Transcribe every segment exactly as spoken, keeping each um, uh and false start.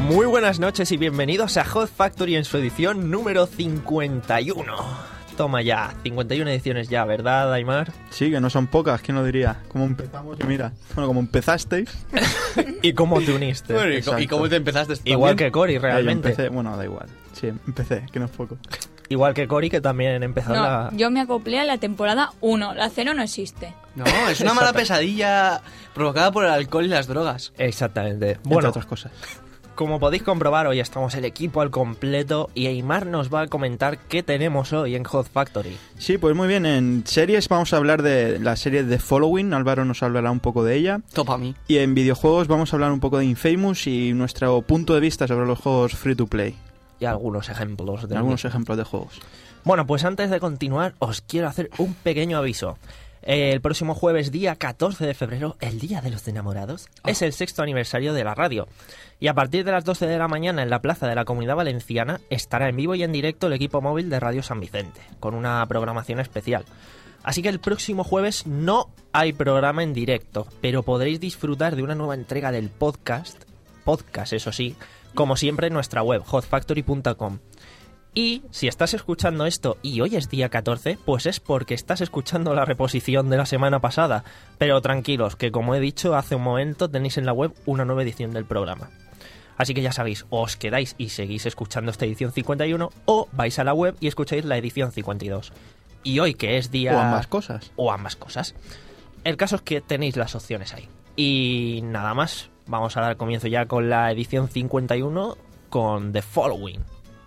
Muy buenas noches y bienvenidos a Hot Factory en su edición número cincuenta y uno. Toma ya, cincuenta y una ediciones ya, ¿verdad, Aimar? Sí, que no son pocas, ¿quién lo diría? ¿Cómo empezamos? Y mira, bueno, como empezasteis. ¿Y cómo te uniste? Bueno, ¿y, cómo, ¿y cómo te empezaste? Igual que Cory, realmente. Empecé, bueno, da igual. Sí, empecé, que no es poco. Igual que Cory, que también empezó no, la... yo me acoplé a la temporada uno, la cero no existe. No, es una mala pesadilla provocada por el alcohol y las drogas. Exactamente. Bueno, Bueno, otras cosas. como podéis comprobar, hoy estamos el equipo al completo y Aimar nos va a comentar qué tenemos hoy en Hot Factory. Sí, pues muy bien, en series vamos a hablar de la serie The Following, Álvaro nos hablará un poco de ella. Topa a mí. Y en videojuegos vamos a hablar un poco de Infamous y nuestro punto de vista sobre los juegos free to play. Y algunos ejemplos de Algunos mismo. ejemplos de juegos. Bueno, pues antes de continuar, os quiero hacer un pequeño aviso. El próximo jueves, día catorce de febrero, el Día de los Enamorados, oh. es el sexto aniversario de la radio. Y a partir de las doce de la mañana en la Plaza de la Comunidad Valenciana estará en vivo y en directo el equipo móvil de Radio San Vicente, con una programación especial. Así que el próximo jueves no hay programa en directo, pero podréis disfrutar de una nueva entrega del podcast, podcast eso sí, como siempre en nuestra web, hot factory punto com. Y si estás escuchando esto y hoy es día catorce, pues es porque estás escuchando la reposición de la semana pasada. Pero tranquilos, que como he dicho hace un momento, tenéis en la web una nueva edición del programa. Así que ya sabéis, o os quedáis y seguís escuchando esta edición cincuenta y uno, o vais a la web y escucháis la edición cincuenta y dos. Y hoy que es día... O ambas cosas. O ambas cosas. El caso es que tenéis las opciones ahí. Y nada más, vamos a dar comienzo ya con la edición cincuenta y uno con The Following.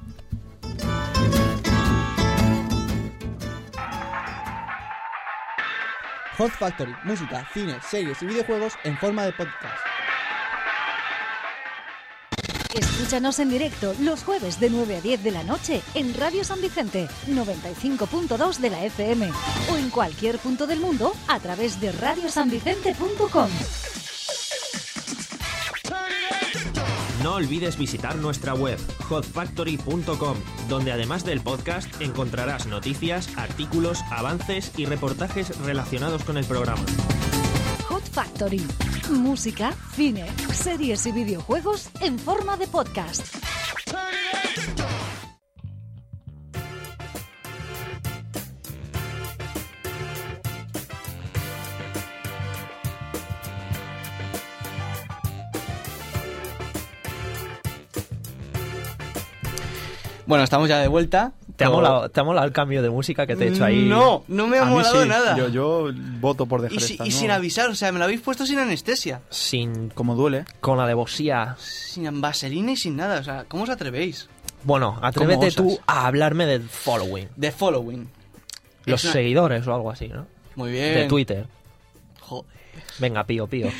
Hot Factory, música, cine, series y videojuegos en forma de podcast. Escúchanos en directo los jueves de nueve a diez de la noche en Radio San Vicente, noventa y cinco punto dos de la F M o en cualquier punto del mundo a través de radio san vicente punto com. No olvides visitar nuestra web, hot factory punto com, donde además del podcast encontrarás noticias, artículos, avances y reportajes relacionados con el programa. Hot Factory, música, cine, series y videojuegos en forma de podcast. Bueno, estamos ya de vuelta. ¿Te ha, molado, ¿Te ha molado el cambio de música que te he hecho ahí? No, no me ha A mí molado sí, nada. Yo, yo voto por dejar y si, esta, y ¿no? sin avisar, o sea, me lo habéis puesto sin anestesia. Sin... Como duele. Con la alevosía. Sin vaselina y sin nada, o sea, ¿cómo os atrevéis? Bueno, atrévete ¿Cómo tú osas? a hablarme del Following. The Following. Los Es una- seguidores o algo así, ¿no? Muy bien. De Twitter. Joder. Venga, pío, pío.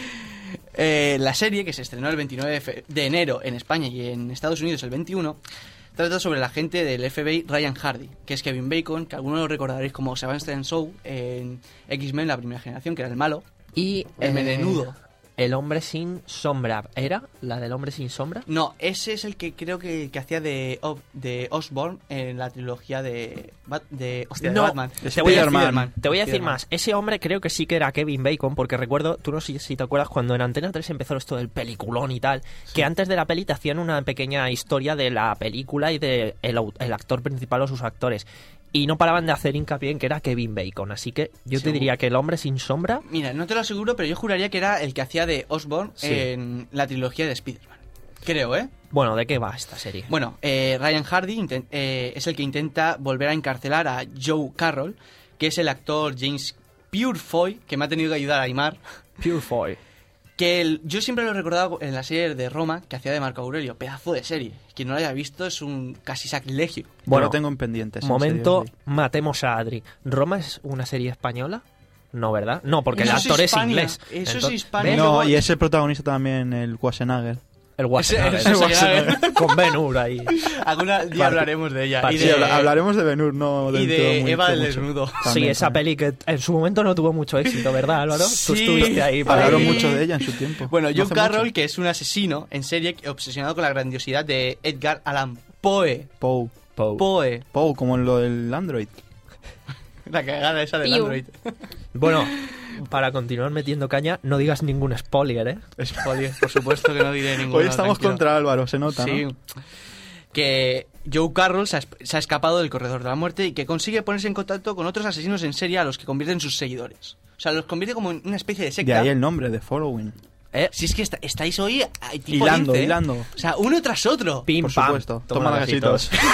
Eh, la serie, que se estrenó el veintinueve de, fe- de enero en España y en Estados Unidos el veintiuno, trata sobre el agente del F B I Ryan Hardy, que es Kevin Bacon, que algunos lo recordaréis como Sebastian Shaw en X-Men, la primera generación, que era el malo. Y El melenudo. El hombre sin sombra. ¿Era la del hombre sin sombra? No, ese es el que creo que, que hacía de, Of- de Osborn en la trilogía de, Bat- de, hostia, de No, Batman. te voy a- Spider-Man. Te voy a decir Spider-Man. más. Ese hombre creo que sí que era Kevin Bacon, porque recuerdo, tú no sé si te acuerdas, cuando en Antena tres empezó esto del peliculón y tal, que antes de la peli te hacían una pequeña historia de la película y de el, au- el actor principal o sus actores. Y no paraban de hacer hincapié en que era Kevin Bacon. Así que yo te Seguro. diría que el hombre sin sombra... Mira, no te lo aseguro, pero yo juraría que era el que hacía de Osborn Sí. en la trilogía de Spider-Man. Creo, ¿eh? Bueno, ¿de qué va esta serie? Bueno, eh, Ryan Hardy inten- eh, es el que intenta volver a encarcelar a Joe Carroll, que es el actor James Purefoy, que me ha tenido que ayudar a Aimar. Purefoy. Que el- yo siempre lo he recordado en la serie de Roma, que hacía de Marco Aurelio. Pedazo de serie. Quien no lo haya visto es un casi sacrilegio. Bueno, Bueno, lo tengo en pendientes. en Momento, serio, sí. matemos a Adri. ¿Roma es una serie española? No, ¿verdad? No, porque Eso el es actor es Hispania. inglés. Eso es Entonces, Hispania. ¿ves? No, luego- y es el protagonista también, el Schwarzenegger. El Wassenaar. Ese- ese sería- Con Ben Hur ahí. Algún día hablaremos de ella. Vale, Y Sí, de, habla- hablaremos de Ben Hur, no y dentro de mucho, Eva del mucho. Desnudo. Sí, También, esa también. peli que en su momento no tuvo mucho éxito, ¿verdad, Álvaro? Tú Sí. estuviste ahí. por Hablaron ahí. mucho de ella en su tiempo. Bueno, No Joe hace Carroll, mucho. que es un asesino en serie obsesionado con la grandiosidad de Edgar Allan Poe. Poe. Poe. Poe. Poe, como en lo del Android. La cagada esa del Piu. Android. Bueno, para continuar metiendo caña, no digas ningún spoiler, ¿eh? Spoiler, por supuesto que no diré ninguno. Hoy estamos tranquilo. contra Álvaro, se nota, Sí. ¿no? Que Joe Carroll se ha, se ha escapado del corredor de la muerte y que consigue ponerse en contacto con otros asesinos en serie a los que convierte en sus seguidores. O sea, los convierte como en una especie de secta. De ahí el nombre, de Following. ¿Eh? Si es que está- estáis hoy ahí, tipo Hilando, lince, ¿eh? hilando. O sea, uno tras otro. Pim, Por pam. supuesto. Toma Toma gasitos. gasitos.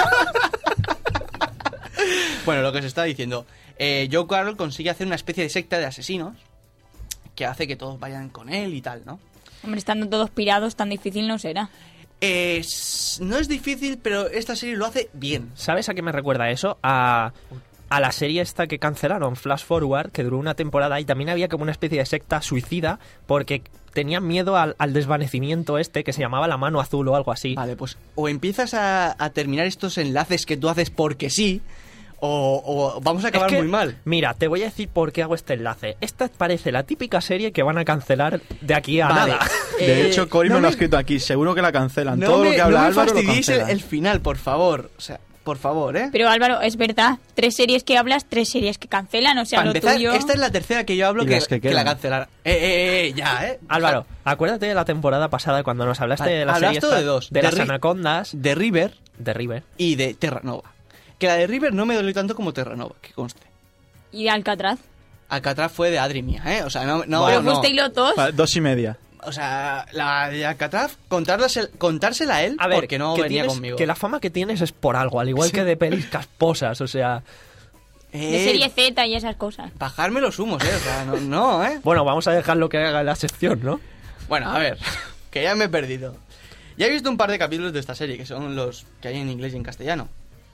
Bueno, lo que se está diciendo. Eh, Joe Carroll consigue hacer una especie de secta de asesinos que hace que todos vayan con él y tal, ¿no? Hombre, estando todos pirados, tan difícil no será. Eh, s- no es difícil, pero esta serie lo hace bien. ¿Sabes a qué me recuerda eso? A, a la serie esta que cancelaron, Flash Forward, que duró una temporada y también había como una especie de secta suicida porque tenían miedo al, al desvanecimiento este que se llamaba la mano azul o algo así. Vale, pues o empiezas a, a terminar estos enlaces que tú haces porque sí, o, o vamos a acabar Es que, muy mal. Mira, te voy a decir por qué hago este enlace. Esta parece la típica serie que van a cancelar de aquí a Vale. nada. De Eh, hecho, Cory no me lo ha me- escrito aquí. Seguro que la cancelan. No Todo me, lo que habla no me Álvaro lo fastidiéis el, cancelan. el final, por favor. O sea, por favor, ¿eh? Pero Álvaro, es verdad, tres series que hablas, tres series que cancelan, o sea, Para lo empezar, tuyo... esta es la tercera que yo hablo Y que, las que que la quedan. cancelaron. Eh, eh, eh, ya, ¿eh? Álvaro, acuérdate de la temporada pasada cuando nos hablaste Vale, de la hablaste serie esta, de dos, de de las Ri- anacondas De River de River. y de Terranova. Que la de River no me dolió tanto como Terranova, que conste. Y de Alcatraz. Alcatraz fue de Adri mía, ¿eh? O sea, no... no, Pero no. fuisteis los dos. Vale, dos y media. O sea, la de Alcatraz, contársela, contársela a él A ver, porque no que venía tienes- conmigo. que la fama que tienes es por algo, al igual Sí. que de pelis casposas, o sea... De Eh, serie Z y esas cosas. Bajarme los humos, ¿eh? O sea, no, no, ¿eh? Bueno, vamos a dejarlo que haga la sección, ¿no? Bueno, a ver, que ya me he perdido. Ya he visto un par de capítulos de esta serie, que son los que hay en inglés y en castellano.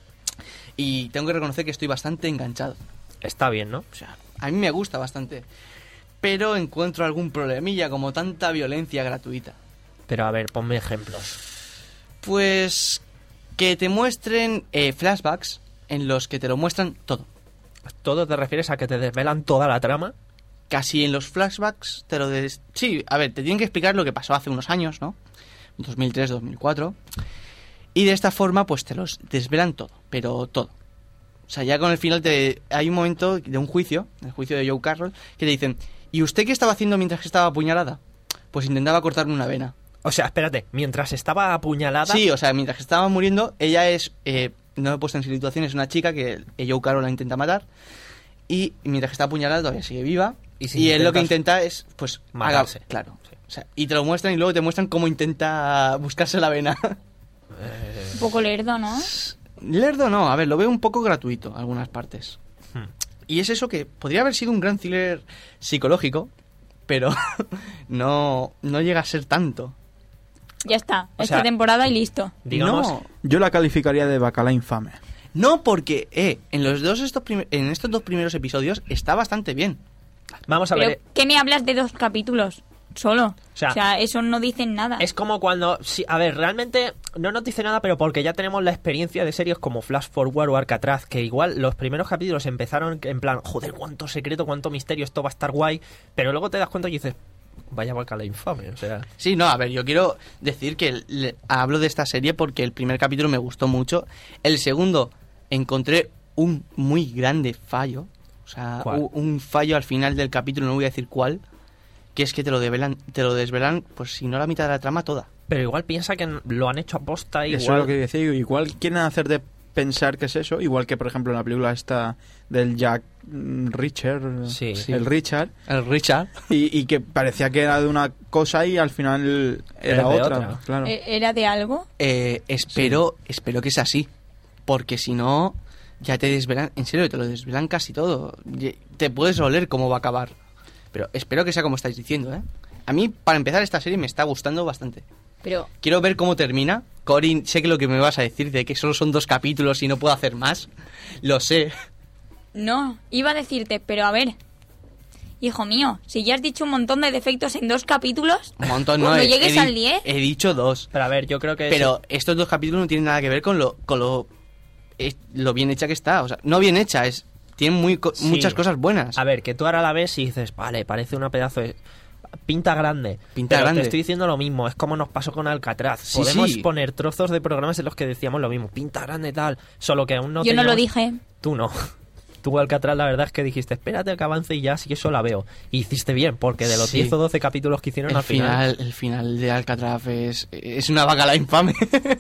Y tengo que reconocer que estoy bastante enganchado. Está bien, ¿no? O sea, a mí me gusta bastante. Pero encuentro algún problemilla, como tanta violencia gratuita. Pero a ver, ponme ejemplos. Pues que te muestren eh, flashbacks en los que te lo muestran todo. ¿Todo te refieres a que te desvelan toda la trama? Casi en los flashbacks te lo des... Sí, a ver, te tienen que explicar lo que pasó hace unos años, ¿no? dos mil tres, dos mil cuatro. Y de esta forma, pues te los desvelan todo, pero todo. O sea, ya con el final te... hay un momento de un juicio, el juicio de Joe Carroll, que te dicen, ¿y usted qué estaba haciendo mientras que estaba apuñalada? Pues intentaba cortarme una vena. O sea, espérate, mientras estaba apuñalada... Sí, o sea, mientras que estaba muriendo, ella es... Eh, no me he puesto en situación, es una chica que eh, Joe Carroll la intenta matar. Y mientras que está apuñalada todavía sigue viva. Y Y, si él lo que intentas intenta es, pues, matarse. haga- claro. O sea, y te lo muestran y luego te muestran cómo intenta buscarse la vena. Un poco lerdo, ¿no? Lerdo no, a ver, lo veo un poco gratuito algunas partes. Hmm. Y es eso que podría haber sido un gran thriller psicológico, pero no, no llega a ser tanto. Ya está, O esta sea, temporada y listo. Digamos... No, Yo la calificaría de bacala infame. no porque eh, en los dos estos prim- en estos dos primeros episodios está bastante bien. Vamos a Pero, ver, ¿qué me hablas de dos capítulos? Solo. O sea, sea, eso no dicen nada. es como cuando... Sí, a ver, realmente no nos dice nada, pero porque ya tenemos la experiencia de series como Flash Forward o Alcatraz, que igual los primeros capítulos empezaron en plan, joder, cuánto secreto, cuánto misterio, esto va a estar guay, pero luego te das cuenta y dices, vaya bacala infame, o sea... Sí, no, a ver, yo quiero decir que le- hablo de esta serie porque el primer capítulo me gustó mucho. El segundo encontré un muy grande fallo. O sea, ¿Cuál? u- un fallo al final del capítulo, no voy a decir cuál. Que es que te lo desvelan, te lo desvelan, pues si no la mitad de la trama, toda. Pero igual piensa que lo han hecho aposta, igual... Eso es lo que decía. Igual quieren hacerte pensar que es eso. Igual que, por ejemplo, en la película esta del Jack mm, Richard. Sí. El Richard. El Richard. Y, y que parecía que era de una cosa y al final Era era de otra. otra. Claro. Eh, ¿Era de algo? Eh, espero, espero que sea así. Porque si no, ya te desvelan, en serio, te lo desvelan casi todo. Ye- Te puedes oler cómo va a acabar. Pero espero que sea como estáis diciendo, ¿eh? A mí, para empezar, esta serie me está gustando bastante. Pero, Quiero ver cómo termina. Corin, sé que lo que me vas a decir de que solo son dos capítulos y no puedo hacer más. Lo sé. no, iba a decirte, pero a ver. Hijo mío, si ya has dicho un montón de defectos en dos capítulos, Un montón, ¿no? cuando He- llegues he di- al diez... He dicho dos. Pero a ver, yo creo que... Pero estos dos capítulos no tienen nada que ver con lo, con lo, es- lo bien hecha que está. O sea, no bien hecha, es tienen muy, co- Sí. muchas cosas buenas. A ver, que tú ahora la ves y dices, vale, parece una pedazo de... Pinta grande. Pinta pero grande. te estoy diciendo lo mismo, es como nos pasó con Alcatraz. Sí, Podemos sí. poner trozos de programas en los que decíamos lo mismo, pinta grande tal, solo que aún no Yo no lo teníamos- dije. Tú no. Tú, Alcatraz, la verdad es que dijiste, espérate a que avance y ya, sí que eso la veo. Y hiciste bien, porque de los Sí. diez o doce capítulos que hicieron El al final, final, el final de Alcatraz es, es una bacala infame.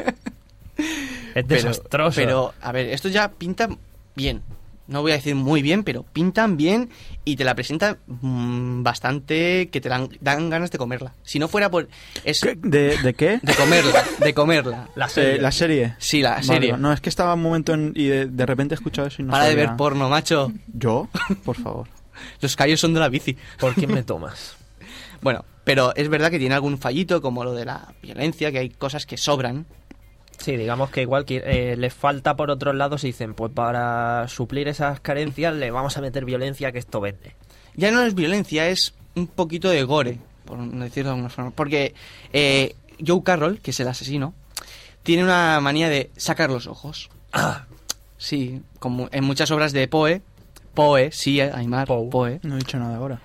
es desastroso. Pero, a ver, esto ya pinta bien. No voy a decir muy bien, pero pintan bien y te la presentan mmm, bastante que te dan, dan ganas de comerla. Si no fuera por... Es ¿Qué? ¿De, ¿De qué? de comerla, de comerla. La Eh, serie. la serie. Sí, la Vale, serie. no, es que estaba un momento en- y de, de repente he escuchado eso y no Para de sabía. ver porno, macho. ¿Yo? Por favor. Los callos son de la bici. ¿Por quién me tomas? Bueno, pero es verdad que tiene algún fallito, como lo de la violencia, que hay cosas que sobran. Sí, digamos que igual que eh, les falta por otros lados y dicen, pues para suplir esas carencias le vamos a meter violencia que esto vende. Ya no es violencia, es un poquito de gore, por decirlo de alguna forma. Porque eh, Joe Carroll, que es el asesino, tiene una manía de sacar los ojos. Ah, Sí, como en muchas obras de Poe, Poe, sí, Aymar, Poe. Poe, No he dicho nada ahora.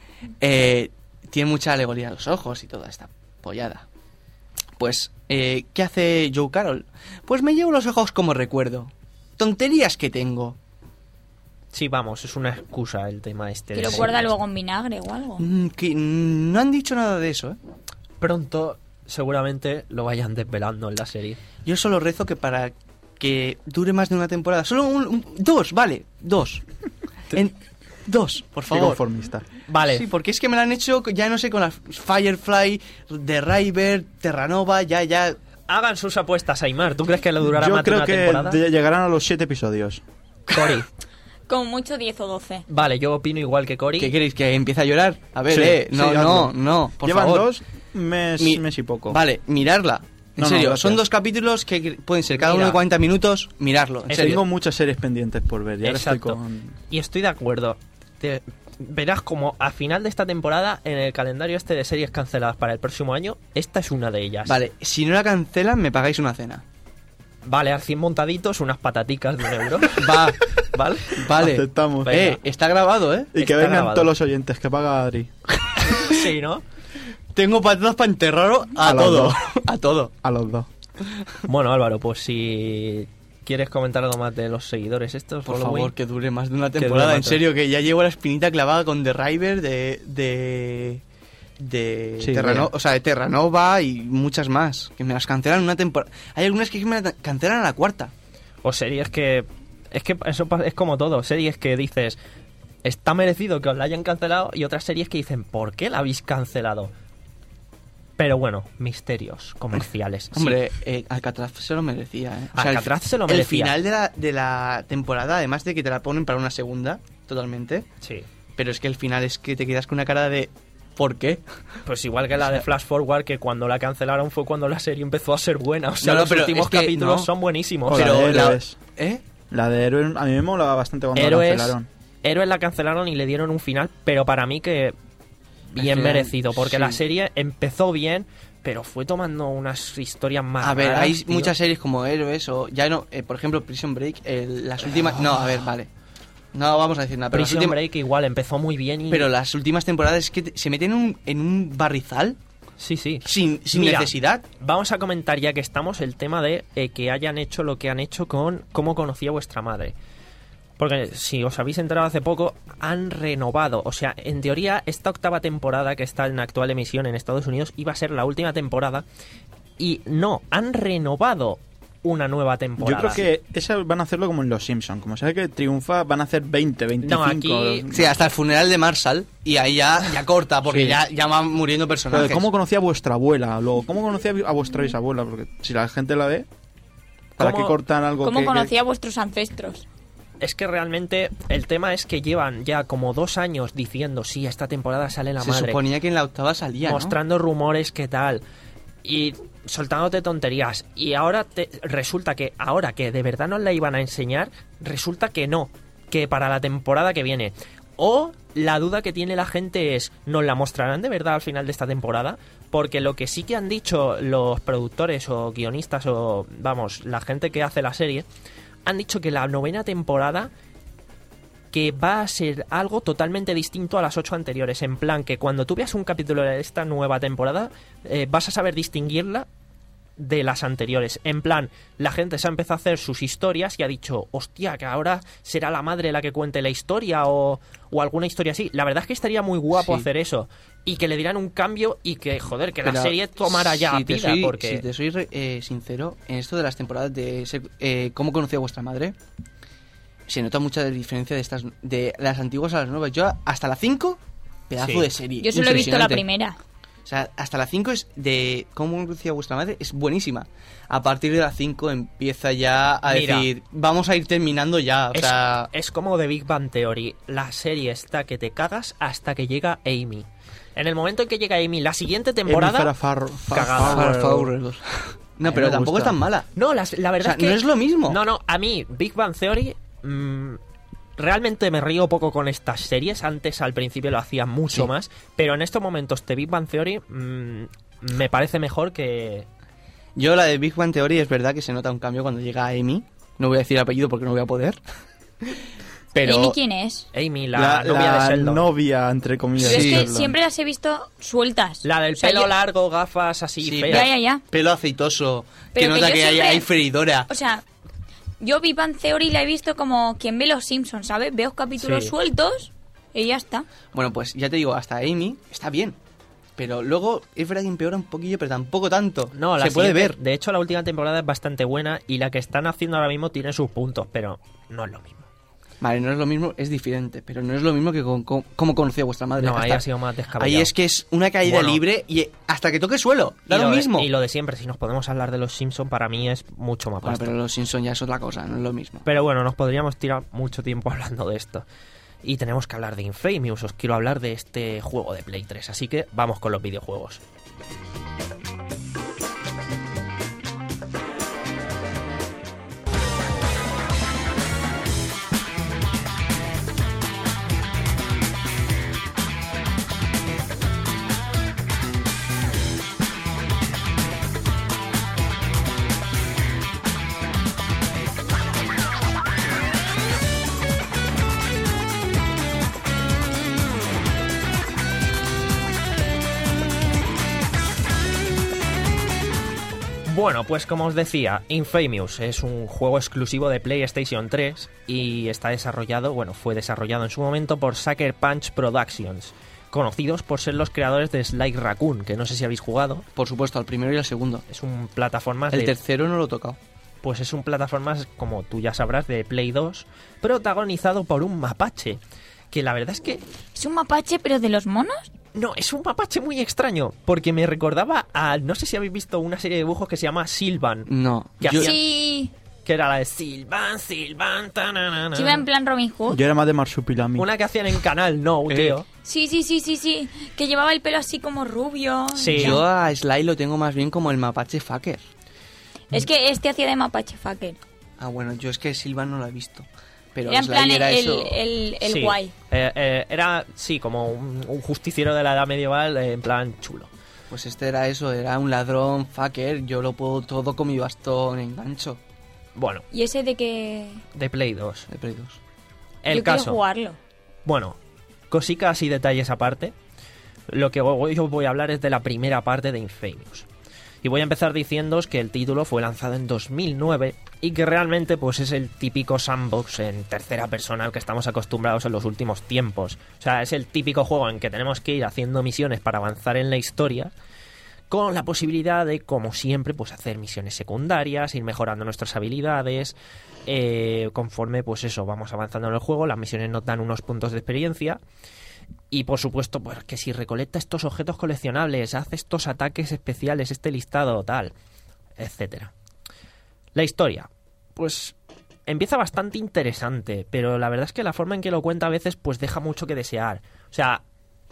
eh, tiene mucha alegoría a los ojos y toda esta pollada. Pues, eh, ¿qué hace Joe Carroll? Pues me llevo los ojos como recuerdo. Tonterías que tengo. sí, vamos, es una excusa el tema este. Que de lo la guarda serie. luego en vinagre o algo. Mm, que mm, no han dicho nada de eso, ¿eh? Pronto, seguramente lo vayan desvelando en la serie. Yo solo rezo que para que dure más de una temporada. Solo un, un- dos, vale, dos. En, dos, por Qué favor. conformista. Vale, Sí, porque es que me lo han hecho, ya no sé, con las Firefly, The River, Terranova, ya, ya. hagan sus apuestas, Aymar. ¿Tú crees que lo durará Yo más de creo una que temporada? de- llegarán a los siete episodios. Cory. Como mucho diez o doce. Vale, yo opino igual que Cory. ¿Qué queréis? ¿Que empiece a llorar? A ver, Sí, eh. No, sí, no, hazlo. no, por Llevan favor. dos, mes, Mi- mes y poco. Vale, mirarla. En No, no, serio, gracias. son dos capítulos que que pueden ser cada Mira. uno de cuarenta minutos, mirarlo, en Es- serio. Tengo muchas series pendientes por ver. Y ahora estoy Exacto. con... Y estoy de acuerdo. Te- verás como a final de esta temporada, en el calendario este de series canceladas para el próximo año, esta es una de ellas. Vale, si no la cancelan, me pagáis una cena. Vale, a cien montaditos, unas pataticas de un euro. Va, ¿vale? Vale. Aceptamos. Venga. Eh, está grabado, ¿eh? Y que está vengan grabado. todos los oyentes, que paga Adri. Sí, ¿no? Tengo patatas para enterrarlo a, A los todo. dos. A todo. A los dos. Bueno, Álvaro, pues si quieres comentar algo más de los seguidores estos, Por Following. favor, que dure más de una dure temporada. más En de- serio, que ya llevo la espinita clavada con The River de. de. de. Sí, Terrano- bien. o sea, de Terranova y muchas más. Que me las cancelan en una temporada. Hay algunas que me las cancelan a la cuarta. O series que... Es que eso pa- es como todo. Series que dices, está merecido que os la hayan cancelado, y otras series que dicen, ¿por qué la habéis cancelado? Pero bueno, misterios comerciales. Sí. Hombre, eh, Alcatraz se lo merecía, ¿eh? O sea, el Alcatraz fi- se lo merecía. El final de la, de la temporada, además de que te la ponen para una segunda, totalmente. Sí. Pero es que el final es que te quedas con una cara de. ¿Por qué? Pues igual que la de Flash Forward, que cuando la cancelaron fue cuando la serie empezó a ser buena. O sea, No, no, los pero últimos es que capítulos no. son buenísimos. O la Pero de la- Héroes. ¿Eh? La de Héroes a mí me molaba bastante cuando Héroes, la cancelaron. Héroes la cancelaron y le dieron un final, pero para mí que bien que, merecido, porque sí. la serie empezó bien, pero fue tomando unas historias más A ver, raras, hay tío. muchas series como Héroes o ya no, eh, por ejemplo, Prison Break, el- las últimas. No, a ver, vale. No vamos a decir nada, pero, las Prison últimas- Break igual empezó muy bien y... pero las últimas temporadas es que te- se meten en un, en un barrizal Sí, sí. sin, sin Mira, necesidad. Vamos a comentar, ya que estamos, el tema de eh, que hayan hecho lo que han hecho con Cómo conocí a vuestra madre. Porque si os habéis enterado hace poco, han renovado. O sea, en teoría, esta octava temporada que está en actual emisión en Estados Unidos iba a ser la última temporada. Y no, han renovado una nueva Yo temporada. creo que esas van a hacerlo como en Los Simpsons. Como sabe que triunfa, van a hacer veinte, veinticinco. No, aquí- Sí, hasta el funeral de Marshall y ahí ya, ya corta porque Sí. ya, ya van muriendo Pero personajes. de ¿Cómo conocía a vuestra abuela? Luego, ¿cómo conocía a vuestra bisabuela? Porque si la gente la ve, ¿para ¿Cómo- qué cortan algo ¿Cómo que- que- conocía a vuestros ancestros? Es que realmente el tema es que llevan ya como dos años diciendo, sí, esta temporada sale la Se madre. suponía que en la octava salía, ¿no? Mostrando rumores, qué tal. Y soltándote tonterías. Y ahora te, resulta que, ahora que de verdad nos la iban a enseñar, resulta que no. Que para la temporada que viene. O la duda que tiene la gente es, ¿nos la mostrarán de verdad al final de esta temporada? Porque lo que sí que han dicho los productores o guionistas o, vamos, la gente que hace la serie, han dicho que la novena temporada que va a ser algo totalmente distinto a las ocho anteriores. En plan, que cuando tú veas un capítulo de esta nueva temporada, eh, vas a saber distinguirla de las anteriores. En plan, la gente se ha empezado a hacer sus historias y ha dicho, hostia, que ahora será la madre la que cuente la historia o, o alguna historia así. La verdad es que estaría muy guapo Sí. hacer eso. Y que le dieran un cambio y que, joder, que la Pero serie tomara ya si te vida. soy- porque... Si te soy re- eh, sincero, en esto de las temporadas de ser- eh, ¿Cómo conocí a vuestra madre? Se nota mucha diferencia de estas de las antiguas a las nuevas. Yo hasta la cinco, pedazo Sí. de serie. Yo solo he visto la impresionante. primera. O sea, hasta la cinco es de ¿Cómo conocí a vuestra madre? Es buenísima. A partir de la cinco empieza ya a Mira. decir, vamos a ir terminando ya. O Es, sea, es como The Big Bang Theory. La serie está que te cagas hasta que llega Amy. En el momento en que llega Amy, la siguiente temporada... Amy Farrah Far- Far- Cagada. Farrah. Farrah Fawcett. No, A mí pero me tampoco gusta. es tan mala. No, las- la O verdad sea, es que... no es lo mismo. No, no, a mí, Big Bang Theory... mm, realmente me río poco con estas series. Antes, al principio, lo hacía mucho Sí. más. Pero en estos momentos, The Big Bang Theory mm, me parece mejor que... Yo la de Big Bang Theory es verdad que se nota un cambio cuando llega Amy. No voy a decir apellido porque no voy a poder. Pero ¿Amy quién es? Amy, la, La, novia la de Sheldon. novia, entre comillas. Pero Sí. es que Sheldon. siempre las he visto sueltas. La del O sea, pelo yo- largo, gafas así Sí, feas. Ya, ya, ya. pelo aceitoso, que Pero que nota yo que, hay, siempre- hay freidora. O sea, yo Big Bang Theory la he visto como quien ve los Simpsons, ¿sabes? Veo capítulos Sí. sueltos y ya está. Bueno, pues ya te digo, hasta Amy está bien. Pero luego es verdad que empeora un poquillo, pero tampoco tanto. No, la se puede siguiente- ver. De hecho, la última temporada es bastante buena y la que están haciendo ahora mismo tiene sus puntos, pero no es lo mismo. Vale, no es lo mismo, es diferente, pero no es lo mismo que con, con- cómo conocí a vuestra madre. No, ahí Hasta- ha sido más descabellado. ahí es que es una caída Bueno. libre y hasta que toque suelo, da y lo de- mismo. y lo de siempre, si nos podemos hablar de los Simpsons, para mí es mucho más Bueno, pasta. pero los Simpsons ya es otra cosa, no es lo mismo. Pero bueno, nos podríamos tirar mucho tiempo hablando de esto. Y tenemos que hablar de Infamous. Os quiero hablar de este juego de Play tres. Así que vamos con los videojuegos. Bueno, pues como os decía, Infamous es un juego exclusivo de PlayStation tres y está desarrollado, bueno, fue desarrollado en su momento por Sucker Punch Productions, conocidos por ser los creadores de Sly Raccoon, que no sé si habéis jugado. Por supuesto, al primero y al segundo. Es un plataformas El de, tercero no lo he tocado. pues es un plataformas, como tú ya sabrás, de Play dos, protagonizado por un mapache, que la verdad es que ¿Es un mapache pero de los monos? no, es un mapache muy extraño, porque me recordaba a, no sé si habéis visto una serie de dibujos que se llama Silvan, No. ¿Qué Yo, hacía? Sí. que era la de Silvan, Silvan, tananana. ¿Sí va en plan Robin Hood? Yo era más de Marsupilami. Una que hacían en Canal No, Eh. tío. Sí, sí, sí, sí, sí. Que llevaba el pelo así como rubio. Sí. yo a Sly lo tengo más bien como el mapache fucker. Es que este hacía de mapache fucker. Ah, bueno, yo es que Silvan no lo he visto. Pero Era en Sly plan era el, eso. el, el Sí. guay. Eh, eh, era, sí, como un, un justiciero de la edad medieval, eh, en plan chulo. Pues este era eso, era un ladrón fucker. Yo lo puedo todo con mi bastón en gancho Bueno, ¿Y ese de que...? de Play dos. de Play dos. El Yo caso. quiero jugarlo. Bueno, cositas y detalles aparte. Lo que hoy os voy a hablar es de la primera parte de Infamous. Y voy a empezar diciéndoos que el título fue lanzado en dos mil nueve y que realmente pues es el típico sandbox en tercera persona al que estamos acostumbrados en los últimos tiempos. O sea, es el típico juego en que tenemos que ir haciendo misiones para avanzar en la historia, con la posibilidad de, como siempre, pues hacer misiones secundarias, ir mejorando nuestras habilidades. Eh, conforme, pues eso, vamos avanzando en el juego, las misiones nos dan unos puntos de experiencia. Y por supuesto, pues que si recolecta estos objetos coleccionables, hace estos ataques especiales, este listado, tal, etcétera. La historia, pues empieza bastante interesante, pero la verdad es que la forma en que lo cuenta a veces, pues deja mucho que desear. O sea,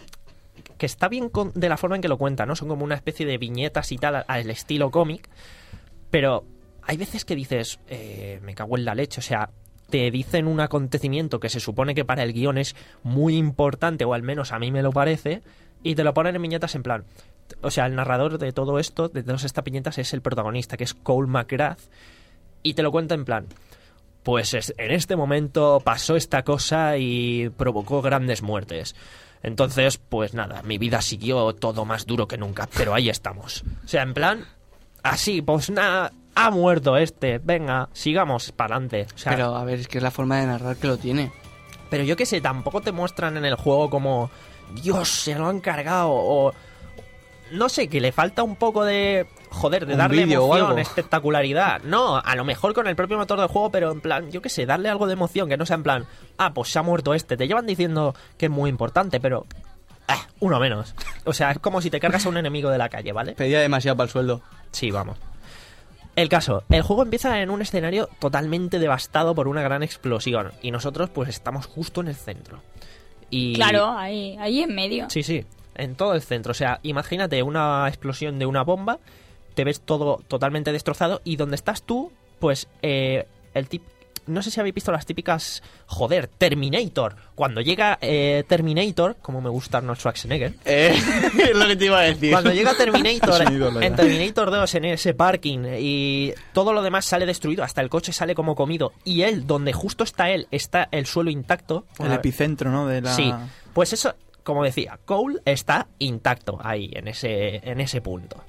que está bien con, de la forma en que lo cuenta, ¿no? Son como una especie de viñetas y tal, al, al estilo cómic, pero hay veces que dices, eh, me cago en la leche, o sea, te dicen un acontecimiento que se supone que para el guión es muy importante, o al menos a mí me lo parece, y te lo ponen en viñetas en plan... O sea, el narrador de todo esto, de todas estas viñetas, es el protagonista, que es Cole McGrath, y te lo cuenta en plan... Pues es, en este momento pasó esta cosa y provocó grandes muertes. Entonces, pues nada, mi vida siguió todo más duro que nunca, pero ahí estamos. O sea, en plan... así, pues nada, ha muerto este, venga, sigamos para adelante. O sea, Pero a ver, es que es la forma de narrar que lo tiene. pero yo qué sé, tampoco te muestran en el juego como, Dios, se lo han cargado, o no sé, que le falta un poco de, joder, de Un darle vídeo o emoción, algo. espectacularidad. No, a lo mejor con el propio motor del juego, pero en plan, yo qué sé, darle algo de emoción, que no sea en plan, ah, pues se ha muerto este. Te llevan diciendo que es muy importante, pero ah, uno menos. O sea, es como si te cargas a un enemigo de la calle, ¿vale? Pedía demasiado para el sueldo. Sí, vamos. El caso, el juego empieza en un escenario totalmente devastado por una gran explosión y nosotros pues estamos justo en el centro. Y Claro, ahí, ahí en medio. Sí, sí, en todo el centro. O sea, imagínate una explosión de una bomba, te ves todo totalmente destrozado y donde estás tú, pues eh, el tip... No sé si habéis visto las típicas... Joder, Terminator. Cuando llega eh, Terminator, como me gusta Arnold Schwarzenegger, Eh, es lo que te iba a decir. cuando llega Terminator Es un ídolo, en ya. Terminator dos, en ese parking, y todo lo demás sale destruido, hasta el coche sale como comido, y él, donde justo está él, está el suelo intacto. El epicentro, ¿no? De la... Sí, pues eso, como decía, Cole está intacto ahí, en ese, en ese punto.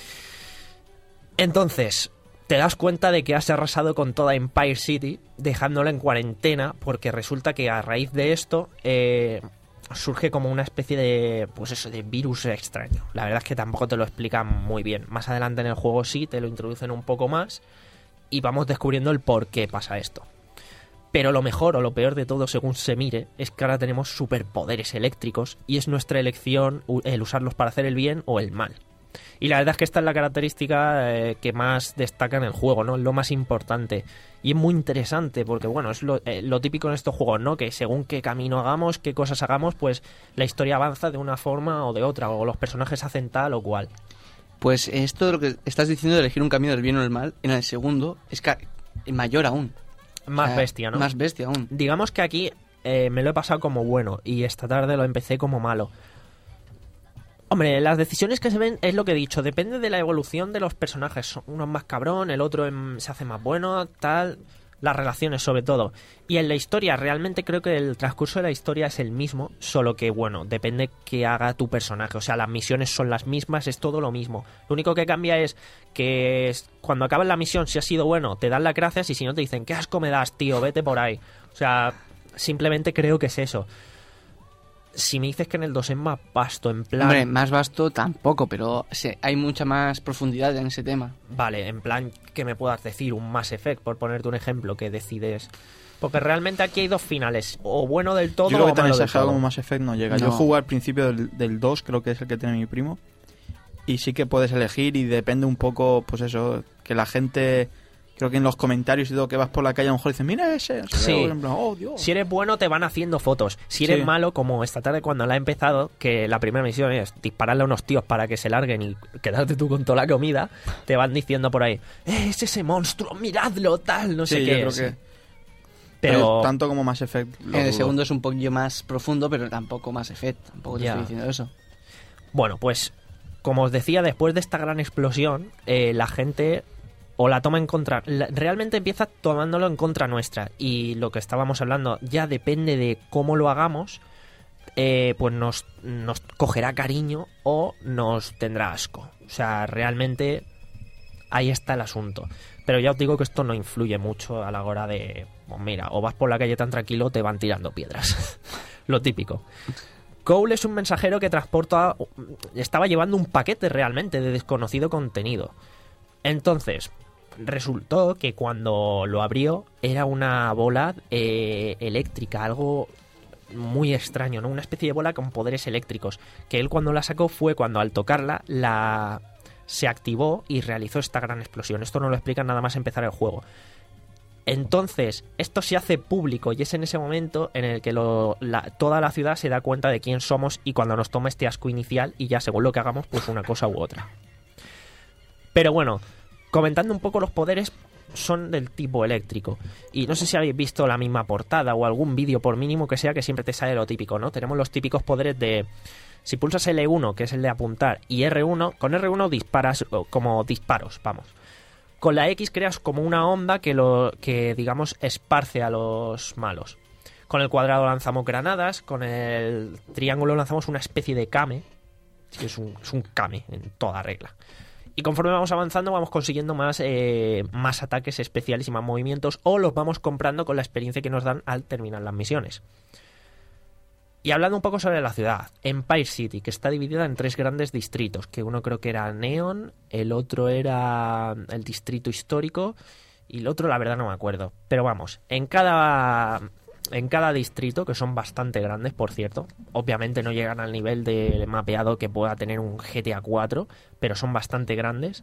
Entonces, te das cuenta de que has arrasado con toda Empire City, dejándola en cuarentena, porque resulta que a raíz de esto eh, surge como una especie de, pues eso, de virus extraño. La verdad es que tampoco te lo explican muy bien. Más adelante en el juego sí, te lo introducen un poco más y vamos descubriendo el por qué pasa esto. Pero lo mejor o lo peor de todo, según se mire, es que ahora tenemos superpoderes eléctricos y es nuestra elección u- el usarlos para hacer el bien o el mal. Y la verdad es que esta es la característica eh, que más destaca en el juego, ¿no? Lo más importante. Y es muy interesante porque, bueno, es lo, eh, lo típico en estos juegos, ¿no? Que según qué camino hagamos, qué cosas hagamos, pues la historia avanza de una forma o de otra, o los personajes hacen tal o cual. Pues esto de lo que estás diciendo de elegir un camino del bien o del mal, en el segundo es ca- mayor aún. Más O sea, bestia, ¿no? Más bestia aún. Digamos que aquí eh, me lo he pasado como bueno y esta tarde lo empecé como malo. Hombre, las decisiones que se ven es lo que he dicho, depende de la evolución de los personajes. Uno es más cabrón, el otro em, se hace más bueno, tal, las relaciones sobre todo. Y en la historia, realmente creo que el transcurso de la historia es el mismo, solo que, bueno, depende qué haga tu personaje. O sea, las misiones son las mismas, es todo lo mismo. Lo único que cambia es que es- cuando acabas la misión, si ha sido bueno, te dan las gracias y si no te dicen, qué asco me das, tío, vete por ahí. O sea, simplemente creo que es eso. Si me dices que en el dos es más vasto, en plan... Hombre, más vasto tampoco, pero sí, hay mucha más profundidad en ese tema. Vale, en plan, que me puedas decir un Mass Effect, por ponerte un ejemplo, que decides... Porque realmente aquí hay dos finales, o bueno del todo Yo creo o que tan malo del exagerado todo. como Mass Effect no llega. No. Yo jugué al principio del, del dos, creo que es el que tiene mi primo. Y sí que puedes elegir y depende un poco, pues eso, que la gente... Creo que en los comentarios y todo, que vas por la calle a lo mejor dicen, mira ese. no sé Sí. qué, o en plan, oh, Dios. Si eres bueno te van haciendo fotos. Si eres Sí. malo, como esta tarde cuando la he empezado, que la primera misión es dispararle a unos tíos para que se larguen y quedarte tú con toda la comida, te van diciendo por ahí, eh, es ese monstruo, miradlo, tal, no sé Sí, qué. yo creo sí. que... Pero... Tanto como Mass Effect. lo En el dudo. segundo es un poquillo más profundo, pero tampoco más efecto. Tampoco te Ya. estoy diciendo eso. Bueno, pues como os decía, después de esta gran explosión, eh, la gente o la toma en contra, la- realmente empieza tomándolo en contra nuestra. Y lo que estábamos hablando, ya depende de cómo lo hagamos, eh, pues nos, nos cogerá cariño o nos tendrá asco. O sea, realmente ahí está el asunto. Pero ya os digo que esto no influye mucho a la hora de, pues mira, o vas por la calle tan tranquilo o te van tirando piedras. Lo típico. Cole es un mensajero que transporta... Estaba llevando un paquete realmente de desconocido contenido. Entonces, resultó que cuando lo abrió era una bola eh, eléctrica, algo muy extraño, ¿no? Una especie de bola con poderes eléctricos. Que él cuando la sacó fue cuando al tocarla la se activó y realizó esta gran explosión. Esto no lo explican nada más empezar el juego. Entonces, esto se hace público y es en ese momento en el que lo, la, toda la ciudad se da cuenta de quién somos y cuando nos toma este asco inicial y ya según lo que hagamos, pues una cosa u otra. Pero bueno, comentando un poco los poderes, son del tipo eléctrico. Y no sé si habéis visto la misma portada o algún vídeo, por mínimo que sea, que siempre te sale lo típico, ¿no? Tenemos los típicos poderes de... Si pulsas L uno, que es el de apuntar, y R uno, con R uno disparas como disparos, vamos. Con la X creas como una onda que, lo, que digamos, esparce a los malos. Con el cuadrado lanzamos granadas, con el triángulo lanzamos una especie de kame. Sí, es un, es un kame en toda regla. Y conforme vamos avanzando vamos consiguiendo más, eh, más ataques especiales y más movimientos, o los vamos comprando con la experiencia que nos dan al terminar las misiones. Y hablando un poco sobre la ciudad, Empire City, que está dividida en tres grandes distritos, que uno creo que era Neon, el otro era el distrito histórico y el otro la verdad no me acuerdo. Pero vamos, en cada, en cada distrito, que son bastante grandes por cierto, obviamente no llegan al nivel de mapeado que pueda tener un G T A cuatro, pero son bastante grandes,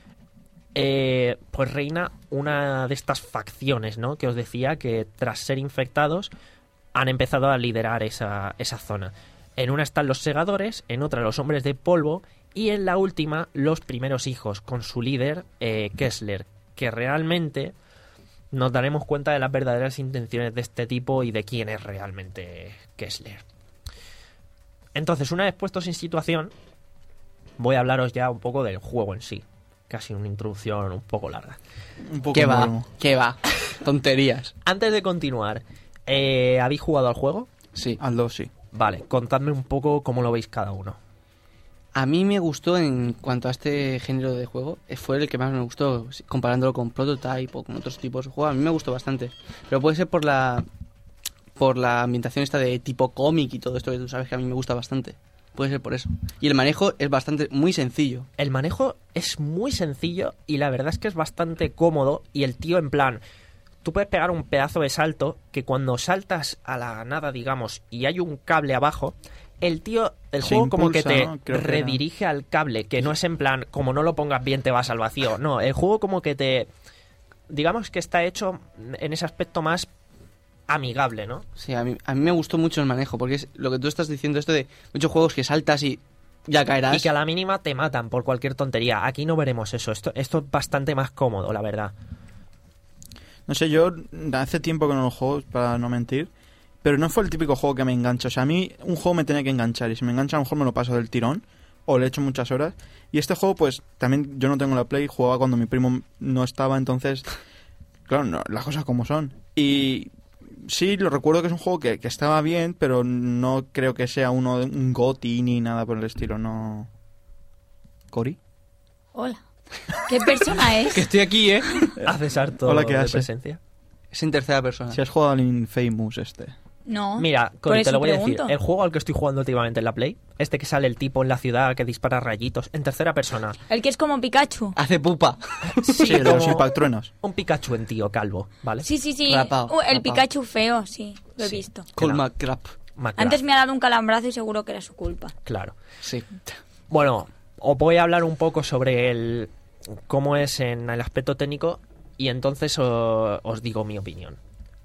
eh, pues reina una de estas facciones, ¿no? Que os decía que tras ser infectados han empezado a liderar esa, esa zona. En una están los segadores, en otra los hombres de polvo y en la última los primeros hijos, con su líder eh, Kessler, que realmente nos daremos cuenta de las verdaderas intenciones de este tipo y de quién es realmente Kessler. Entonces, una vez puestos en situación, voy a hablaros ya un poco del juego en sí. Casi una introducción un poco larga. Un poco ¿Qué va? mormo. ¿Qué va? Tonterías. Antes de continuar, eh, ¿habéis jugado al juego? Sí. Al dos, sí. Vale, contadme un poco cómo lo veis cada uno. A mí me gustó en cuanto a este género de juego, eh, fue el que más me gustó, si- comparándolo con Prototype o con otros tipos de juegos. A mí me gustó bastante. Pero puede ser por la por la ambientación esta de tipo cómic y todo esto que tú sabes que a mí me gusta bastante. Puede ser por eso. Y el manejo es bastante muy sencillo. El manejo es muy sencillo y la verdad es que es bastante cómodo y el tío en plan, tú puedes pegar un pedazo de salto que cuando saltas a la nada, digamos, y hay un cable abajo, el tío, el Se juego como que impulsa, te ¿no? Creo que redirige al cable, que no es en plan, como no lo pongas bien te vas al vacío. No, el juego como que te, digamos que está hecho en ese aspecto más amigable, ¿no? Sí, a mí, a mí me gustó mucho el manejo, porque es lo que tú estás diciendo, esto de muchos juegos que saltas y ya caerás. Y que a la mínima te matan por cualquier tontería. Aquí no veremos eso. Esto, esto es bastante más cómodo, la verdad. No sé, yo hace tiempo que no lo juego, para no mentir, pero no fue el típico juego que me engancha. O sea, a mí un juego me tenía que enganchar y si me engancha a lo mejor me lo paso del tirón o le echo muchas horas. Y este juego, pues, también yo no tengo la Play, jugaba cuando mi primo no estaba, entonces, claro, no, las cosas como son. Y sí, lo recuerdo que es un juego que, que estaba bien, pero no creo que sea uno de un GOTY ni nada por el estilo, no. ¿Cori? Hola. ¿Qué persona es? Que estoy aquí, ¿eh? Haces harto Hola, ¿qué de hace? presencia. Es en tercera persona. Si has jugado al Infamous este. No. Mira, por Cori, te eso lo voy a pregunto. decir. El juego al que estoy jugando últimamente en la Play, este que sale el tipo en la ciudad que dispara rayitos, en tercera persona. El que es como Pikachu. Hace pupa. Sí, Sí, el de los como impactruenos. un Pikachu en tío calvo, ¿vale? Sí, sí, sí. Rapao, Uh, el rapao. Pikachu feo, sí. Lo he Sí. visto. Cool Claro. McCrap. Minecraft, Antes me ha dado un calambrazo y seguro que era su culpa. Claro. Sí. Bueno, os voy a hablar un poco sobre el cómo es en el aspecto técnico y entonces o- os digo mi opinión.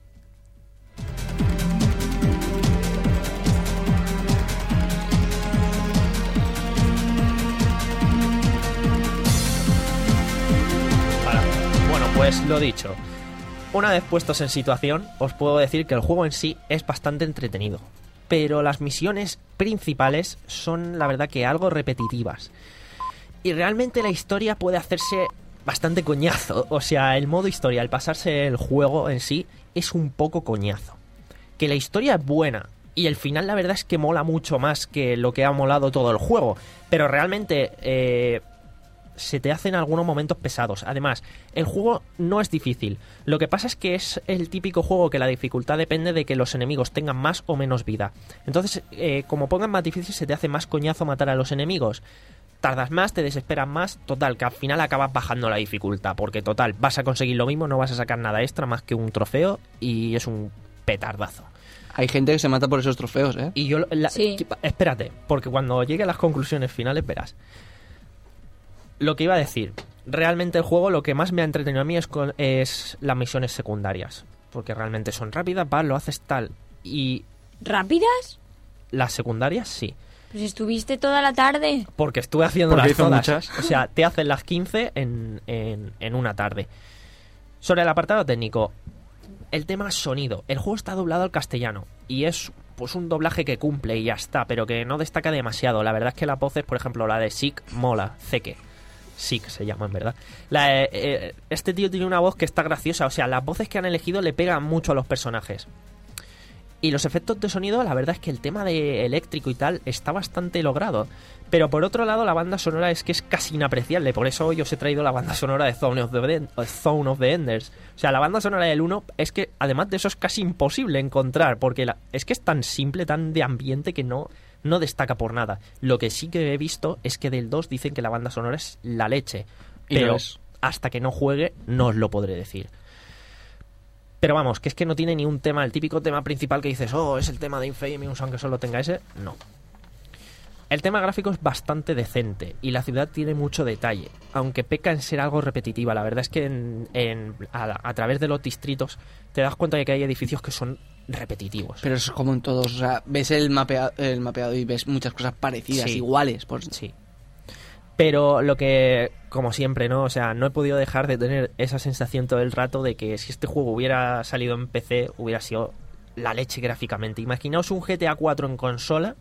Vale. Bueno, pues lo dicho. Una vez puestos en situación, os puedo decir que el juego en sí es bastante entretenido. Pero las misiones principales son, la verdad, que algo repetitivas. Y realmente la historia puede hacerse bastante coñazo. O sea, el modo historia, el pasarse el juego en sí, es un poco coñazo. Que la historia es buena. Y el final, la verdad, es que mola mucho más que lo que ha molado todo el juego. Pero realmente eh, se te hacen algunos momentos pesados. Además, el juego no es difícil. Lo que pasa es que es el típico juego que la dificultad depende de que los enemigos tengan más o menos vida. Entonces, eh, como pongan más difícil, se te hace más coñazo matar a los enemigos. Tardas más, te desesperan más, total, que al final acabas bajando la dificultad, porque total, vas a conseguir lo mismo, no vas a sacar nada extra más que un trofeo y es un petardazo. Hay gente que se mata por esos trofeos, ¿eh? Y yo, la- Sí. que- espérate, porque cuando llegue a las conclusiones finales verás. Lo que iba a decir, realmente el juego lo que más me ha entretenido a mí es, con- es las misiones secundarias, porque realmente son rápidas, vas, lo haces tal, y ¿Rápidas? las secundarias sí. Pues estuviste toda la tarde. Porque estuve haciendo Porque las hizo todas. muchas. O sea, te hacen las quince en, en, en una tarde. Sobre el apartado técnico, el tema sonido. El juego está doblado al castellano y es pues un doblaje que cumple y ya está, pero que no destaca demasiado. La verdad es que las voces, por ejemplo, la de Sick mola, Zeke. Sick se llama, en verdad. La, eh, eh, este tío tiene una voz que está graciosa. O sea, las voces que han elegido le pegan mucho a los personajes. Y los efectos de sonido, la verdad es que el tema de eléctrico y tal está bastante logrado. Pero por otro lado, la banda sonora es que es casi inapreciable. Por eso hoy os he traído la banda sonora de Zone of the, Zone of the Enders. O sea, la banda sonora del uno es que, además de eso, es casi imposible encontrar. Porque la, es que es tan simple, tan de ambiente, que no, no destaca por nada. Lo que sí que he visto es que del dos dicen que la banda sonora es la leche. Pero hasta que no juegue, no os lo podré decir. Pero vamos, que es que no tiene ni un tema, el típico tema principal que dices, oh, es el tema de Infamous, aunque solo tenga ese. No. El tema gráfico es bastante decente y la ciudad tiene mucho detalle, aunque peca en ser algo repetitiva. La verdad es que en, en, a, a través de los distritos te das cuenta de que hay edificios que son repetitivos. Pero eso es como en todos, o sea, ves el, mapea, el mapeado y ves muchas cosas parecidas, sí, iguales. Por... Sí. Pero lo que, como siempre, ¿no? O sea, no he podido dejar de tener esa sensación todo el rato de que si este juego hubiera salido en P C, hubiera sido la leche gráficamente. Imaginaos un G T A cuatro en consola,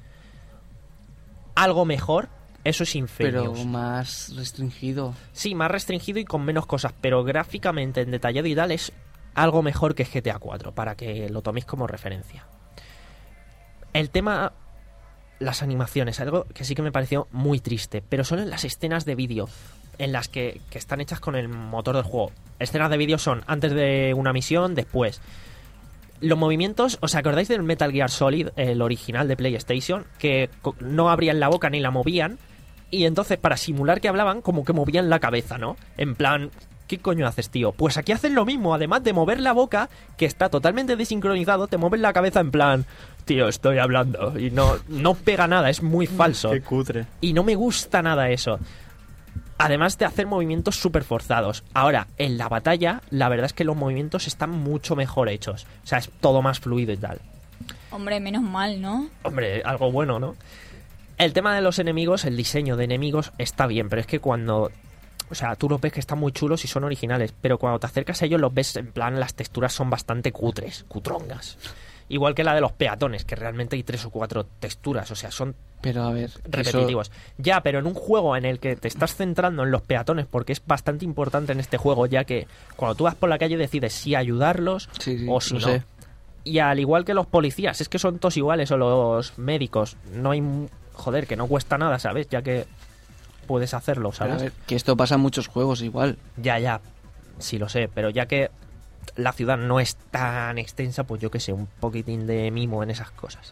algo mejor, eso es Infamous. Pero más restringido. Sí, más restringido y con menos cosas, pero gráficamente, en detallado y tal, es algo mejor que G T A cuatro, para que lo toméis como referencia. El tema... Las animaciones, algo que sí que me pareció muy triste, pero solo en las escenas de vídeo, en las que, que están hechas con el motor del juego. Escenas de vídeo son antes de una misión, después. Los movimientos, ¿os acordáis del Metal Gear Solid, el original de PlayStation? Que no abrían la boca ni la movían, y entonces para simular que hablaban, como que movían la cabeza, ¿no? En plan... ¿Qué coño haces, tío? Pues aquí hacen lo mismo, además de mover la boca, que está totalmente desincronizado, te mueven la cabeza en plan, tío, estoy hablando, y no, no pega nada, es muy falso. Qué cutre. Y no me gusta nada eso. Además de hacer movimientos súper forzados. Ahora, en la batalla, la verdad es que los movimientos están mucho mejor hechos. O sea, es todo más fluido y tal. Hombre, menos mal, ¿no? Hombre, algo bueno, ¿no? El tema de los enemigos, el diseño de enemigos está bien, pero es que cuando... O sea, tú los ves que están muy chulos y son originales, pero cuando te acercas a ellos los ves en plan, las texturas son bastante cutres, cutrongas. Igual que la de los peatones, que realmente hay tres o cuatro texturas, o sea, son pero a ver, repetitivos. Eso... Ya, pero en un juego en el que te estás centrando en los peatones, porque es bastante importante en este juego, ya que cuando tú vas por la calle decides si ayudarlos sí, sí, o si no. Sé. Y al igual que los policías, es que son todos iguales, o los médicos, no hay... Joder, que no cuesta nada, ¿sabes? Ya que... puedes hacerlo, ¿sabes? A ver, que esto pasa en muchos juegos igual. Ya, ya, sí lo sé, pero ya que la ciudad no es tan extensa, pues yo que sé, un poquitín de mimo en esas cosas.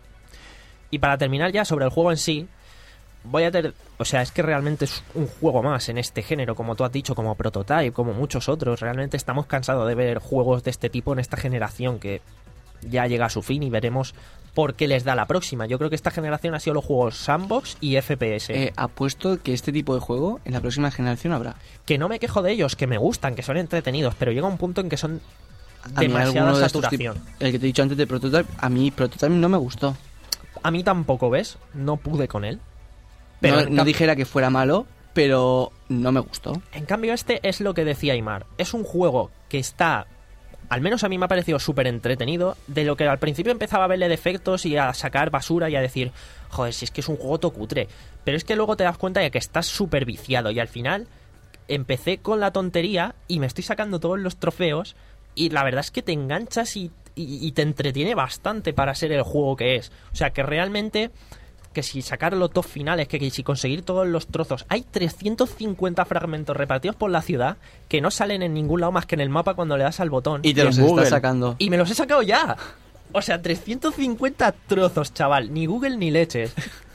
Y para terminar ya sobre el juego en sí, voy a tener... O sea, es que realmente es un juego más en este género, como tú has dicho, como Prototype, como muchos otros. Realmente estamos cansados de ver juegos de este tipo en esta generación que ya llega a su fin y veremos... por qué les da la próxima. Yo creo que esta generación ha sido los juegos sandbox y F P S. Eh, apuesto que este tipo de juego en la próxima generación habrá. Que no me quejo de ellos, que me gustan, que son entretenidos, pero llega un punto en que son a demasiada de saturación. El que te he dicho antes de Prototype, a mí Prototype no me gustó. A mí tampoco, ¿ves? No pude con él. Pero no, no dijera que fuera malo, pero no me gustó. En cambio este es lo que decía Aimar. Es un juego que está... Al menos a mí me ha parecido súper entretenido, de lo que al principio empezaba a verle defectos y a sacar basura y a decir, joder, si es que es un juego tocutre. Pero es que luego te das cuenta de que estás súper viciado y al final empecé con la tontería y me estoy sacando todos los trofeos y la verdad es que te enganchas y, y, y te entretiene bastante para ser el juego que es. O sea que realmente... que si sacar los dos finales, que, que si conseguir todos los trozos... Hay trescientos cincuenta fragmentos repartidos por la ciudad que no salen en ningún lado más que en el mapa cuando le das al botón. Y te los estás sacando. Y me los he sacado ya. O sea, trescientos cincuenta trozos, chaval. Ni Google ni leches.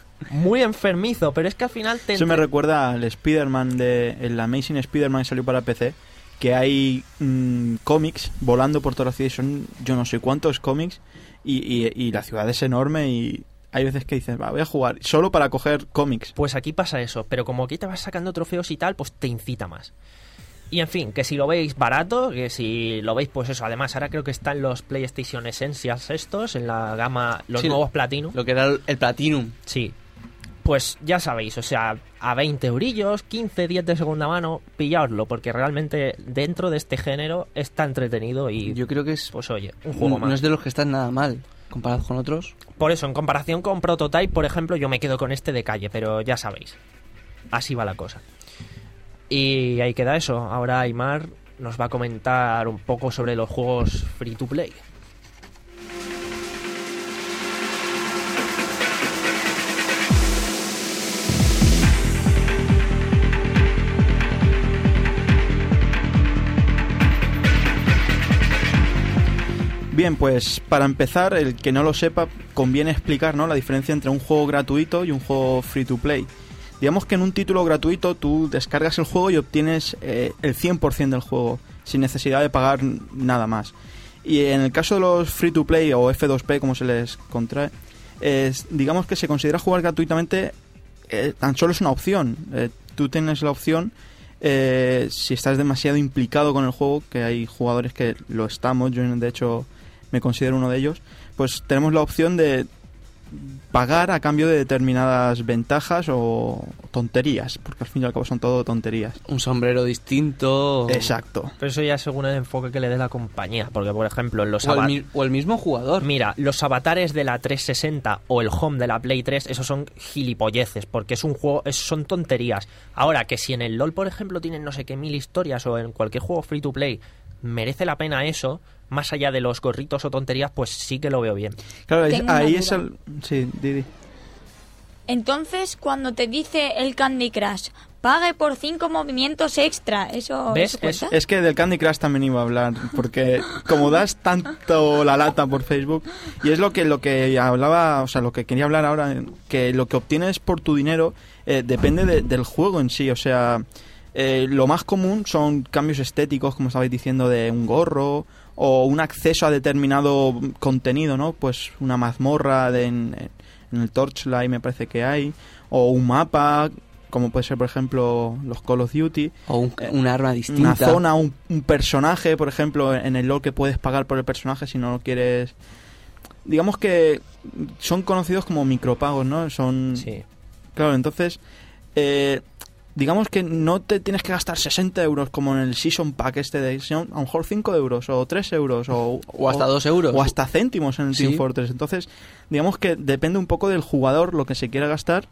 Muy enfermizo, pero es que al final... te Eso entre... me recuerda al Spider-Man de... El Amazing Spider-Man que salió para P C, que hay mmm, cómics volando por toda la ciudad y son yo no sé cuántos cómics y, y, y la ciudad es enorme y... Hay veces que dices, va, voy a jugar solo para coger cómics. Pues aquí pasa eso, pero como aquí te vas sacando trofeos y tal, pues te incita más. Y en fin, que si lo veis barato, que si lo veis, pues eso. Además, ahora creo que están los PlayStation Essentials estos, en la gama, los sí, nuevos Platinum. Lo que era el Platinum. Sí. Pues ya sabéis, o sea, a veinte eurillos, quince, diez de segunda mano, pillaoslo, porque realmente dentro de este género está entretenido y... Yo creo que es... Pues oye, un juego no, más. No es de los que están nada mal, comparado con otros. Por eso, en comparación con Prototype, por ejemplo, yo me quedo con este de calle, pero ya sabéis, así va la cosa. Y ahí queda eso. Ahora Aimar nos va a comentar un poco sobre los juegos free to play. Bien, pues para empezar, el que no lo sepa, conviene explicar, ¿no?, la diferencia entre un juego gratuito y un juego free to play. Digamos que en un título gratuito tú descargas el juego y obtienes eh, el cien por ciento del juego, sin necesidad de pagar nada más. Y en el caso de los free to play o F dos P, como se les contrae, es, digamos que se considera jugar gratuitamente, eh, tan solo es una opción. Eh, tú tienes la opción, eh, si estás demasiado implicado con el juego, que hay jugadores que lo estamos, yo de hecho me considero uno de ellos, pues tenemos la opción de pagar a cambio de determinadas ventajas o tonterías, porque al fin y al cabo son todo tonterías. Un sombrero distinto. Exacto. Pero eso ya según el enfoque que le dé la compañía, porque por ejemplo los O el, ava- mi- o el mismo jugador. Mira, los avatares de la trescientos sesenta o el Home de la Play tres, esos son gilipolleces, porque es un juego, es, son tonterías. Ahora, que si en el LoL, por ejemplo, tienen no sé qué mil historias, o en cualquier juego free to play, merece la pena eso, más allá de los gorritos o tonterías, pues sí que lo veo bien. Claro, es- Tengo una ahí duda. es el... Sí, Didi. Entonces, cuando te dice el Candy Crush, pague por cinco movimientos extra, ¿eso, ¿Ves? ¿eso cuenta? Es que del Candy Crush también iba a hablar, porque como das tanto la lata por Facebook, y es lo que lo que hablaba, o sea, lo que quería hablar ahora, que lo que obtienes por tu dinero eh, depende de- del juego en sí, o sea, eh, lo más común son cambios estéticos, como estabais diciendo, de un gorro o un acceso a determinado contenido, ¿no? Pues una mazmorra de, en, en el Torchlight me parece que hay, o un mapa, como puede ser por ejemplo los Call of Duty, O un, Eh, un arma distinta. una zona, un, un personaje, por ejemplo, en el LoL, que puedes pagar por el personaje si no lo quieres. Digamos que son conocidos como micropagos, ¿no? Son... Sí. Claro, entonces, eh, digamos que no te tienes que gastar sesenta euros como en el Season Pack este de... sino a lo mejor cinco euros o tres euros o... O hasta dos euros. O hasta céntimos en el Sí. Team Fortress. Entonces, digamos que depende un poco del jugador lo que se quiera gastar.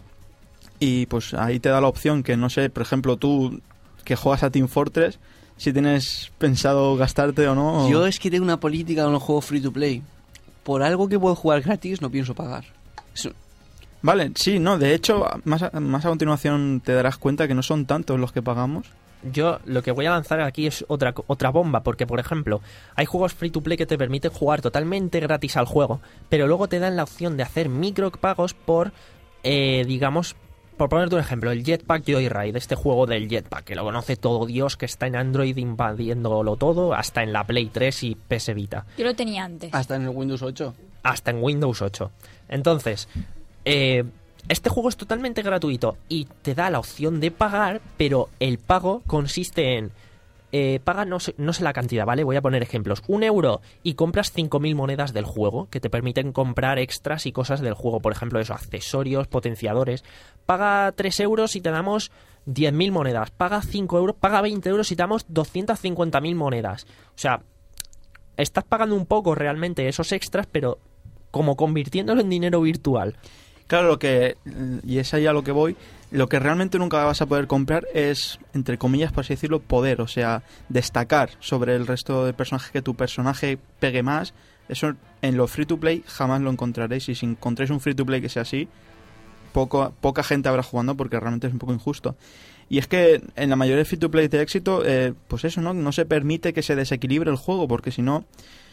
Y pues ahí te da la opción que, no sé, por ejemplo, tú que juegas a Team Fortress, si tienes pensado gastarte o no. o- Yo es que tengo una política con los juegos free to play. Por algo que puedo jugar gratis no pienso pagar. Es- Vale, sí, no, de hecho, más a, más a continuación te darás cuenta que no son tantos los que pagamos. Yo lo que voy a lanzar aquí es otra, otra bomba, porque por ejemplo, hay juegos free to play que te permiten jugar totalmente gratis al juego, pero luego te dan la opción de hacer micropagos por, eh, digamos, por ponerte un ejemplo, el Jetpack Joyride, este juego del Jetpack, que lo conoce todo Dios, que está en Android invadiéndolo todo, hasta en la Play tres y P S Vita, Yo lo tenía antes. Hasta en el Windows ocho. hasta en Windows ocho. Entonces, eh, este juego es totalmente gratuito y te da la opción de pagar, pero el pago consiste en... Eh, paga no sé, no sé la cantidad, ¿vale? Voy a poner ejemplos. Un euro y compras cinco mil monedas del juego, que te permiten comprar extras y cosas del juego. Por ejemplo, eso, accesorios, potenciadores. Paga tres euros y te damos diez mil monedas. Paga cinco euros, paga veinte euros y te damos doscientas cincuenta mil monedas. O sea, estás pagando un poco realmente esos extras, pero como convirtiéndolo en dinero virtual. Claro, lo que, y es ahí a lo que voy, lo que realmente nunca vas a poder comprar es, entre comillas, por así decirlo, poder, o sea, destacar sobre el resto de personajes, que tu personaje pegue más. Eso en los free to play jamás lo encontraréis, y si encontráis un free to play que sea así, poco, poca gente habrá jugando, porque realmente es un poco injusto. Y es que en la mayoría de free to play de éxito, eh, pues eso, ¿no? No se permite que se desequilibre el juego, porque si no,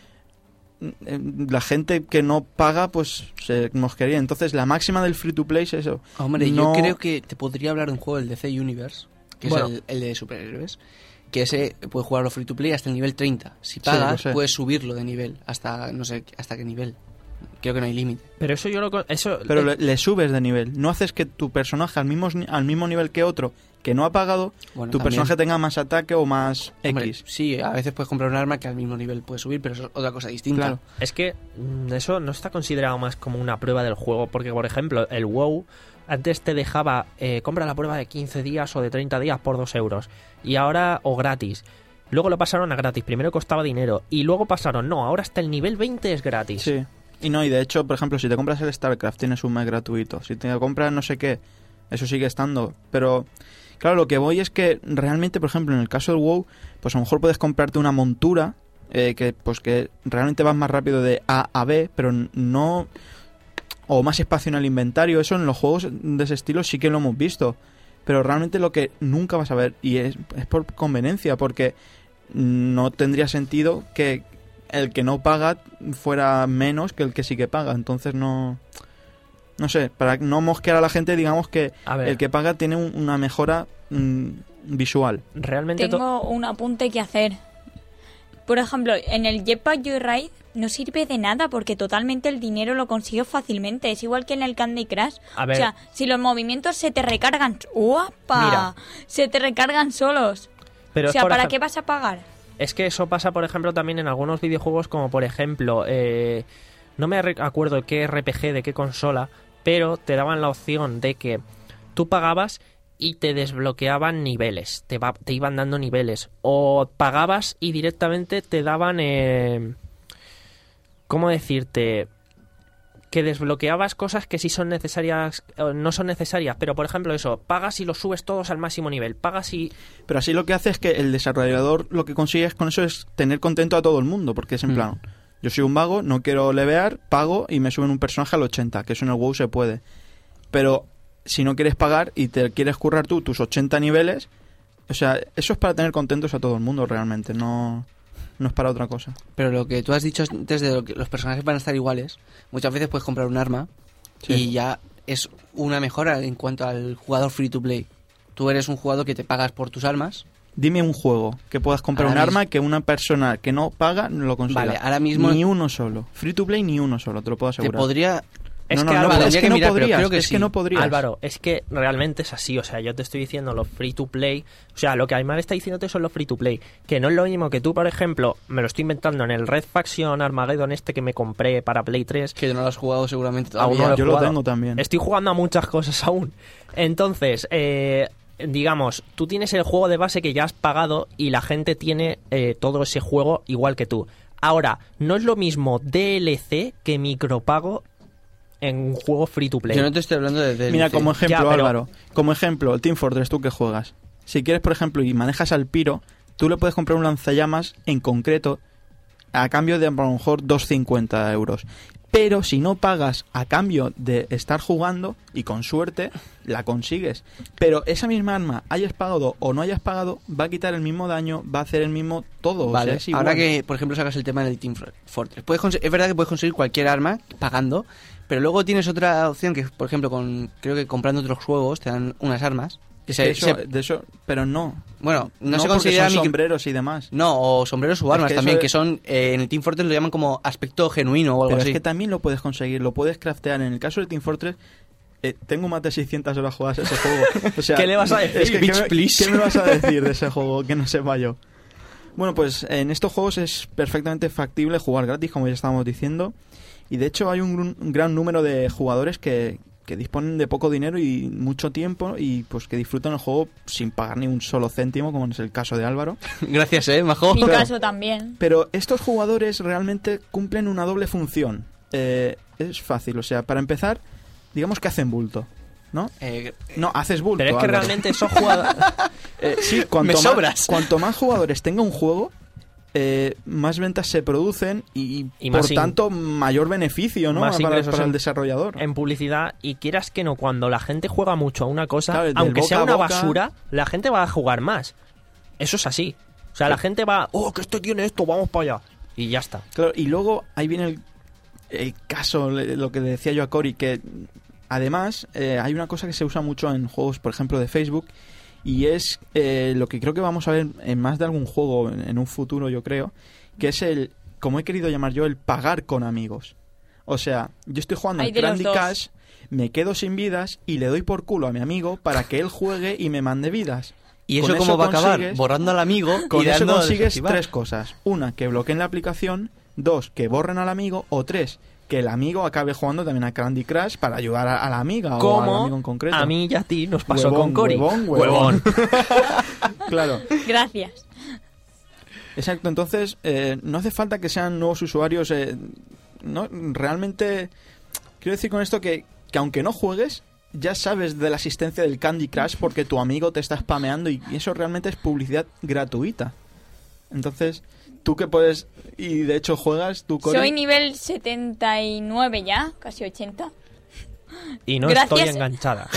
la gente que no paga pues se mosquearía. Entonces la máxima del free to play es eso. Hombre, No- yo creo que te podría hablar de un juego, el D C Universe, que Bueno. es el, el de superhéroes, que ese puedes jugarlo free to play hasta el nivel treinta. Si Sí, pagas, lo sé. puedes subirlo de nivel hasta no sé hasta qué nivel. Creo que no hay límite. Pero eso yo lo... con- Eso, Pero eh, le, le subes de nivel. No haces que tu personaje al mismo, al mismo nivel que otro que no ha pagado, Bueno, tu también. personaje tenga más ataque o más Hombre, X. sí, a veces puedes comprar un arma que al mismo nivel puedes subir, pero eso es otra cosa distinta. Claro. Es que mm, eso no está considerado más como una prueba del juego, porque por ejemplo el WoW antes te dejaba eh, compra la prueba de quince días o de treinta días por dos euros, y ahora o gratis. Luego lo pasaron a gratis, primero costaba dinero y luego pasaron, no, ahora hasta el nivel veinte es gratis. Sí. Y no, y de hecho, por ejemplo, si te compras el StarCraft tienes un mes gratuito. Si te compras no sé qué, eso sigue estando. Pero, claro, lo que voy es que realmente, por ejemplo, en el caso del WoW, pues a lo mejor puedes comprarte una montura eh, que pues que realmente vas más rápido de A a B, pero no... O más espacio en el inventario. Eso en los juegos de ese estilo sí que lo hemos visto. Pero realmente lo que nunca vas a ver, y es, es por conveniencia, porque no tendría sentido que el que no paga fuera menos que el que sí que paga. Entonces no... No sé, para no mosquear a la gente, digamos que el que paga tiene un, una mejora mm, visual. Realmente tengo un apunte que hacer. Por ejemplo, en el Jetpack Joyride no sirve de nada porque totalmente el dinero lo consigues fácilmente. Es igual que en el Candy Crush. A ver. O sea, si los movimientos se te recargan... ¡Uapa! Mira. Se te recargan solos. Pero o sea, por ¿para ej- qué vas a pagar? Es que eso pasa, por ejemplo, también en algunos videojuegos, como por ejemplo, eh, no me re- acuerdo qué R P G, de qué consola, pero te daban la opción de que tú pagabas y te desbloqueaban niveles, te, va- te iban dando niveles, o pagabas y directamente te daban, eh, ¿cómo decirte? Que desbloqueabas cosas que sí son necesarias, eh, no son necesarias, pero por ejemplo eso, pagas y los subes todos al máximo nivel, pagas y... Pero así lo que hace es que el desarrollador lo que consigue con eso es tener contento a todo el mundo, porque es en Mm. plan, yo soy un vago, no quiero levear, pago y me suben un personaje al ochenta, que eso en el WoW se puede. Pero si no quieres pagar y te quieres currar tú tus ochenta niveles, o sea, eso es para tener contentos a todo el mundo realmente, no, no es para otra cosa. Pero lo que tú has dicho antes de lo que los personajes van a estar iguales, muchas veces puedes comprar un arma Sí. y ya es una mejora en cuanto al jugador free to play. Tú eres un jugador que te pagas por tus armas. Dime un juego que puedas comprar Ahora un arma mismo- que una persona que no paga no lo consiga. Vale, ahora mismo- Ni uno solo. Free to play ni uno solo, te lo puedo Te asegurar. podría... Es no, que no, no, Álvaro, es tendría que que no mirar, pero podrías, creo que es que sí. no podrías. Álvaro, es que realmente es así, o sea, yo te estoy diciendo los free to play, o sea, lo que Aymar está diciéndote son los free to play, que no es lo mismo que tú, por ejemplo, me lo estoy inventando en el Red Faction Armageddon este que me compré para Play tres, Que no lo has jugado seguramente Aún todavía. no lo he Yo lo jugado. tengo también. Estoy jugando a muchas cosas aún. Entonces, eh, digamos, tú tienes el juego de base que ya has pagado y la gente tiene eh, todo ese juego igual que tú. Ahora, no es lo mismo D L C que micropago en un juego free to play. Yo no te estoy hablando de... de Mira, D L C. como ejemplo, Ya, pero- Álvaro, como ejemplo, el Team Fortress, tú que juegas. Si quieres, por ejemplo, y manejas al Piro, tú le puedes comprar un lanzallamas en concreto a cambio de a lo mejor doscientos cincuenta euros. Pero si no pagas a cambio de estar jugando, y con suerte, la consigues. Pero esa misma arma, hayas pagado o no hayas pagado, va a quitar el mismo daño, va a hacer el mismo todo. Vale, o sea, es igual. ahora que, por ejemplo, sacas el tema del Team Fortress. Puedes conse- es verdad que puedes conseguir cualquier arma pagando, pero luego tienes otra opción que, por ejemplo, con creo que comprando otros juegos te dan unas armas. Que Es se- que eso, se- de eso, pero no. bueno, no, No, se porque considera son micro- sombreros y demás. No, o sombreros o Es armas que eso también, es- que son, eh, en el Team Fortress lo llaman como aspecto genuino o algo Pero así. es que también lo puedes conseguir, lo puedes craftear. En el caso de Team Fortress, eh, tengo más de seiscientas horas jugadas a ese juego. O sea, ¿Qué le vas a decir, es que, bitch, ¿qué, me, please? ¿qué me vas a decir de ese juego que no sepa yo? Bueno, pues en estos juegos es perfectamente factible jugar gratis, como ya estábamos diciendo. Y de hecho hay un, gr- un gran número de jugadores que, que disponen de poco dinero y mucho tiempo y pues que disfrutan el juego sin pagar ni un solo céntimo, como es el caso de Álvaro. Gracias, eh, majo. Mi Claro. caso también. Pero estos jugadores realmente cumplen una doble función. Eh, es fácil, o sea, para empezar, digamos que hacen bulto, ¿no? Eh, No, haces bulto. Pero es que Álvaro. realmente esos jugadores... Eh, sí, cuanto Me más, sobras. cuanto más jugadores tenga un juego, eh, más ventas se producen y, Y por más in- tanto mayor beneficio, ¿no? más para ingresos para el en- desarrollador. en publicidad, y quieras que no, cuando la gente juega mucho a una cosa, Claro, del aunque boca sea a una boca- basura, la gente va a jugar más. Eso es así. O sea, la gente va, oh, que este tiene esto, vamos para allá. Y ya está. Claro, y luego ahí viene el, el caso, le- lo que le decía yo a Cory, que además eh, hay una cosa que se usa mucho en juegos, por ejemplo, de Facebook, y es eh, lo que creo que vamos a ver en más de algún juego en, en un futuro, yo creo, que es el, como he querido llamar yo, el pagar con amigos. O sea, yo estoy jugando Hay al de los Candy dos. Crush, me quedo sin vidas y le doy por culo a mi amigo para que él juegue y me mande vidas. ¿Y Con eso cómo va a acabar? consigues- Borrando al amigo Con y eso dando a consigues desactivar. tres cosas. Una, que bloqueen la aplicación. Dos, que borren al amigo. O tres, que el amigo acabe jugando también a Candy Crush para ayudar a, a la amiga o al Como amigo en concreto. a mí y a ti nos pasó Huevón, con Cory. huevón, huevón. Claro. Gracias. Exacto, entonces eh, no hace falta que sean nuevos usuarios. Eh, no, realmente, quiero decir con esto que, que aunque no juegues, ya sabes de la existencia del Candy Crush porque tu amigo te está spameando y, y eso realmente es publicidad gratuita. Entonces, tú que puedes, y de hecho juegas, tú Cory, Soy nivel setenta y nueve ya, casi ochenta. y no Gracias. estoy enganchada.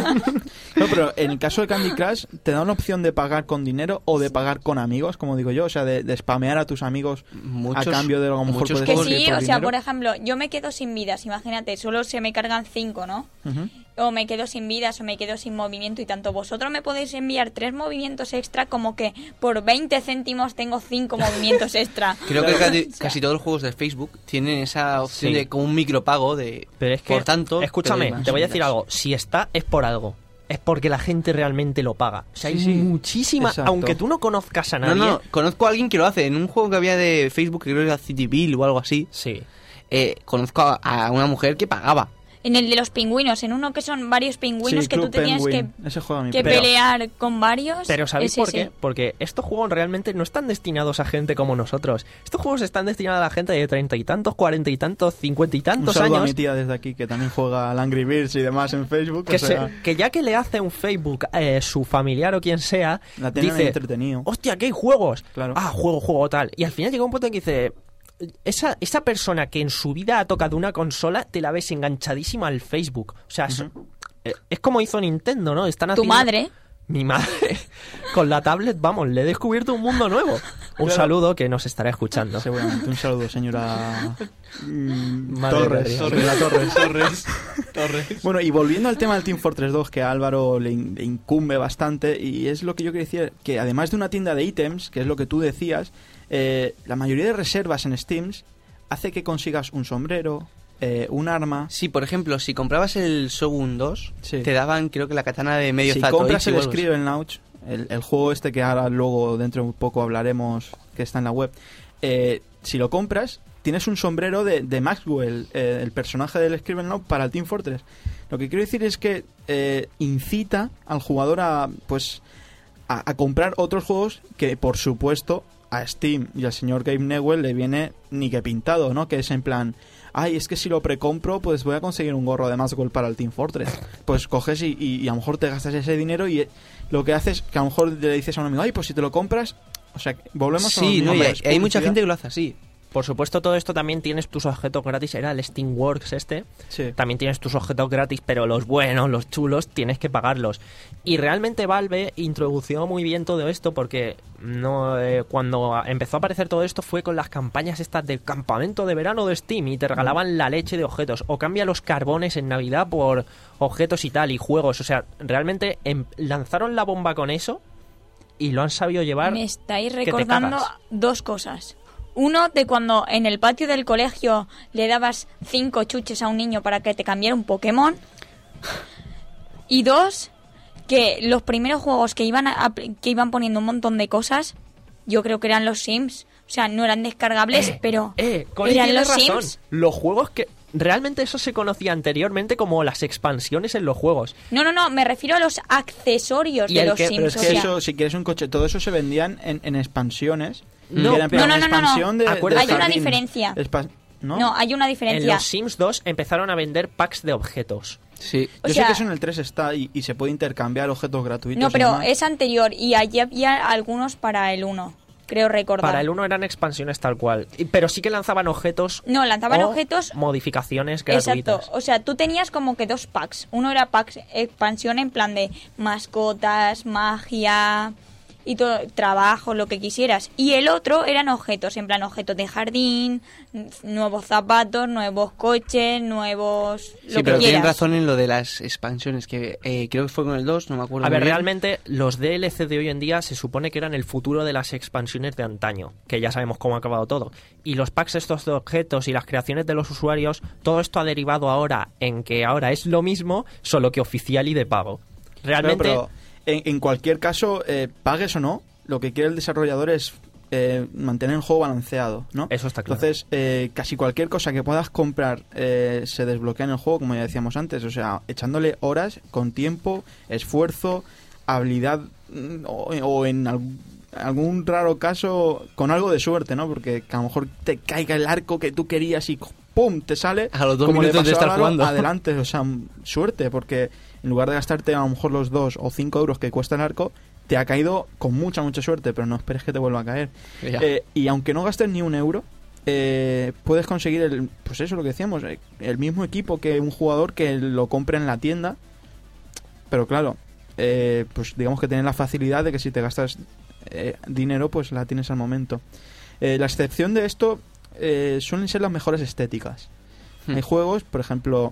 No, pero en el caso de Candy Crush, ¿te da una opción de pagar con dinero o de pagar con amigos, como digo yo? O sea, de, de spamear a tus amigos Muchos- a cambio de lo que a lo mejor muchos puedes Que juegos conseguir sí, por o sea, dinero. por ejemplo, yo me quedo sin vidas, imagínate, solo se me cargan cinco, ¿no? Ujú. O me quedo sin vidas o me quedo sin movimiento y tanto vosotros me podéis enviar tres movimientos extra como que por veinte céntimos tengo cinco movimientos extra. Creo que casi, O sea, casi todos los juegos de Facebook tienen esa opción Sí. de como un micropago de... Pero es que, por tanto, escúchame, doy más te voy a decir vidas. algo. Si está, es por algo. Es porque la gente realmente lo paga. O sea, Sí, hay sí. muchísima... Exacto. Aunque tú no conozcas a No, nadie... no, conozco a alguien que lo hace. En un juego que había de Facebook, que creo que era Cityville o algo así, Sí. eh, conozco a, a una mujer que pagaba. en el de los pingüinos, en uno que son varios pingüinos Sí, que tú Club te tienes que, Penguin. Ese juego a mí que pero- pelear con varios. Pero ¿sabéis es por ese. qué? Porque estos juegos realmente no están destinados a gente como nosotros. Estos juegos están destinados a la gente de treinta y tantos, cuarenta y tantos, cincuenta y Un tantos saludo a años. mi tía desde aquí, que también juega al Angry Birds y demás en Facebook. Que, o sea, se- que ya que le hace un Facebook eh, su familiar o quien sea, la tienen ahí dice, entretenido. hostia, que hay juegos. Claro. Ah, juego, juego, tal. Y al final llega un punto en que dice, esa, esa persona que en su vida ha tocado una consola, te la ves enganchadísima al Facebook. O sea, es, eh, es como hizo Nintendo, ¿no? Están Tu haciendo... madre. Mi madre. Con la tablet, vamos, le he descubierto un mundo nuevo. Un Claro. saludo que nos estará escuchando. Seguramente. Un saludo, señora mm, Madre Torres. de Dios. Señora Torres. Torres. Torres. Bueno, y volviendo al tema del Team Fortress dos, que a Álvaro le, in- le incumbe bastante, y es lo que yo quería decir, que además de una tienda de ítems, que es lo que tú decías, eh, la mayoría de reservas en Steam hace que consigas un sombrero, eh, un arma. Sí, por ejemplo, si comprabas el Shogun dos, Sí. te daban, creo que la katana de medio Si Zatoichi compras el o algo así. Scribblenauts, el, el juego este que ahora luego dentro de un poco hablaremos, que está en la web, eh, si lo compras, tienes un sombrero de, de Maxwell, eh, el personaje del Scribblenauts, para el Team Fortress. Lo que quiero decir es que eh, incita al jugador a, pues, a, a comprar otros juegos que, por supuesto, a Steam y al señor Gabe Newell le viene ni que pintado, ¿no? Que es en plan, ay, es que si lo precompro, pues voy a conseguir un gorro de Maxwell para el Team Fortress. Pues coges y, y, y a lo mejor te gastas ese dinero y eh, lo que haces que a lo mejor le dices a un amigo, ay, pues si te lo compras, o sea, volvemos a lo Sí, mismo, no, y hombre, hay, es hay mucha publicidad. gente que lo hace así. Por supuesto, todo esto también tienes tus objetos gratis. Era el Steamworks este. Sí. También tienes tus objetos gratis, pero los buenos, los chulos, tienes que pagarlos. Y realmente Valve introdució muy bien todo esto porque no eh, cuando empezó a aparecer todo esto fue con las campañas estas del campamento de verano de Steam y te regalaban la leche de objetos. O cambia los carbones en Navidad por objetos y tal, y juegos. O sea, realmente em- lanzaron la bomba con eso y lo han sabido llevar. Me estáis te recordando cagas. dos cosas. Uno, de cuando en el patio del colegio le dabas cinco chuches a un niño para que te cambiara un Pokémon. Y dos, que los primeros juegos que iban, a- que iban poniendo un montón de cosas, yo creo que eran los Sims. O sea, no eran descargables, pero Eh, Connie eran tiene los razón. Sims. Los juegos que... Realmente eso se conocía anteriormente como las expansiones en los juegos. No, no, no, me refiero a los accesorios Y de el los que- Sims. Pero es o que sea, eso, si quieres un coche, todo eso se vendían en, en expansiones. No. Que era en plan, No, no, no, no, no. expansión de- Acuérdate- de Hay una jardín. diferencia. Espa- ¿No? no, hay una En diferencia. los Sims dos empezaron a vender packs de objetos. Sí. O Yo sea- sé que eso en el tres está y, y se puede intercambiar objetos gratuitos. No, y pero demás. es anterior y allí había algunos para el uno, creo recordar. Para el uno eran expansiones tal cual. Y- Pero sí que lanzaban objetos. No, lanzaban o objetos. Modificaciones gratuitas. Exacto, o sea, tú tenías como que dos packs. Uno era packs expansión en plan de mascotas, magia y todo, trabajo, lo que quisieras. Y el otro eran objetos, en plan objetos de jardín, n- nuevos zapatos, nuevos coches, nuevos... Sí, lo pero que tienen quieras. razón en lo de las expansiones, que eh, creo que fue con el dos, no me acuerdo A ver, muy bien. realmente los D L C de hoy en día se supone que eran el futuro de las expansiones de antaño, que ya sabemos cómo ha acabado todo. Y los packs estos de objetos y las creaciones de los usuarios, todo esto ha derivado ahora en que ahora es lo mismo, solo que oficial y de pago. Realmente... Claro, pero en, en cualquier caso, eh, pagues o no, lo que quiere el desarrollador es eh, mantener el juego balanceado, ¿no? Eso está claro. Entonces, eh, casi cualquier cosa que puedas comprar eh, se desbloquea en el juego, como ya decíamos antes, o sea, echándole horas, con tiempo, esfuerzo, habilidad mm, o, o en al- algún raro caso con algo de suerte, ¿no? Porque que a lo mejor te caiga el arco que tú querías y ¡pum! Te sale. A los dos como le minutos de pasó a estar Álvaro, jugando. Adelante, o sea, suerte, porque en lugar de gastarte a lo mejor los dos o cinco euros que cuesta el arco, te ha caído con mucha, mucha suerte, pero no esperes que te vuelva a caer. Ya. Eh, y aunque no gastes ni un euro, eh, puedes conseguir el, pues eso lo que decíamos, el mismo equipo que un jugador que lo compre en la tienda, pero claro, eh, pues digamos que tienes la facilidad de que si te gastas eh, dinero, pues la tienes al momento. Eh, la excepción de esto eh, suelen ser las mejores estéticas. Hmm. Hay juegos, por ejemplo,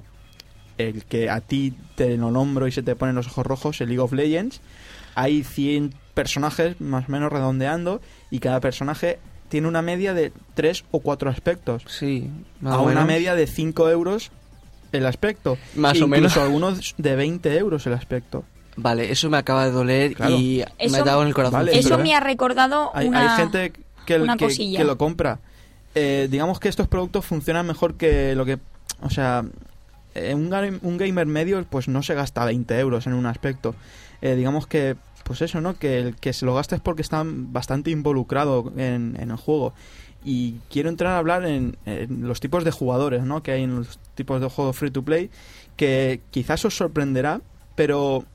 el que a ti te lo nombro y se te ponen los ojos rojos, el League of Legends. Hay cien personajes más o menos redondeando y cada personaje tiene una media de tres o cuatro aspectos. Sí, a una menos. Media de cinco euros el aspecto. Más Incluso o menos. algunos de veinte euros el aspecto. Vale, eso me acaba de doler, claro. Y eso, me ha dado en el corazón. Vale, eso me ha recordado hay, una hay gente que, una que, cosilla. que lo compra. Eh, digamos que estos productos funcionan mejor que lo que... O sea, eh, un, un gamer medio pues no se gasta veinte euros en un aspecto. Eh, digamos que... Pues eso, ¿no? Que el que se lo gasta es porque está bastante involucrado en, en el juego. Y quiero entrar a hablar en, en los tipos de jugadores, ¿no? Que hay en los tipos de juegos free to play, que quizás os sorprenderá, pero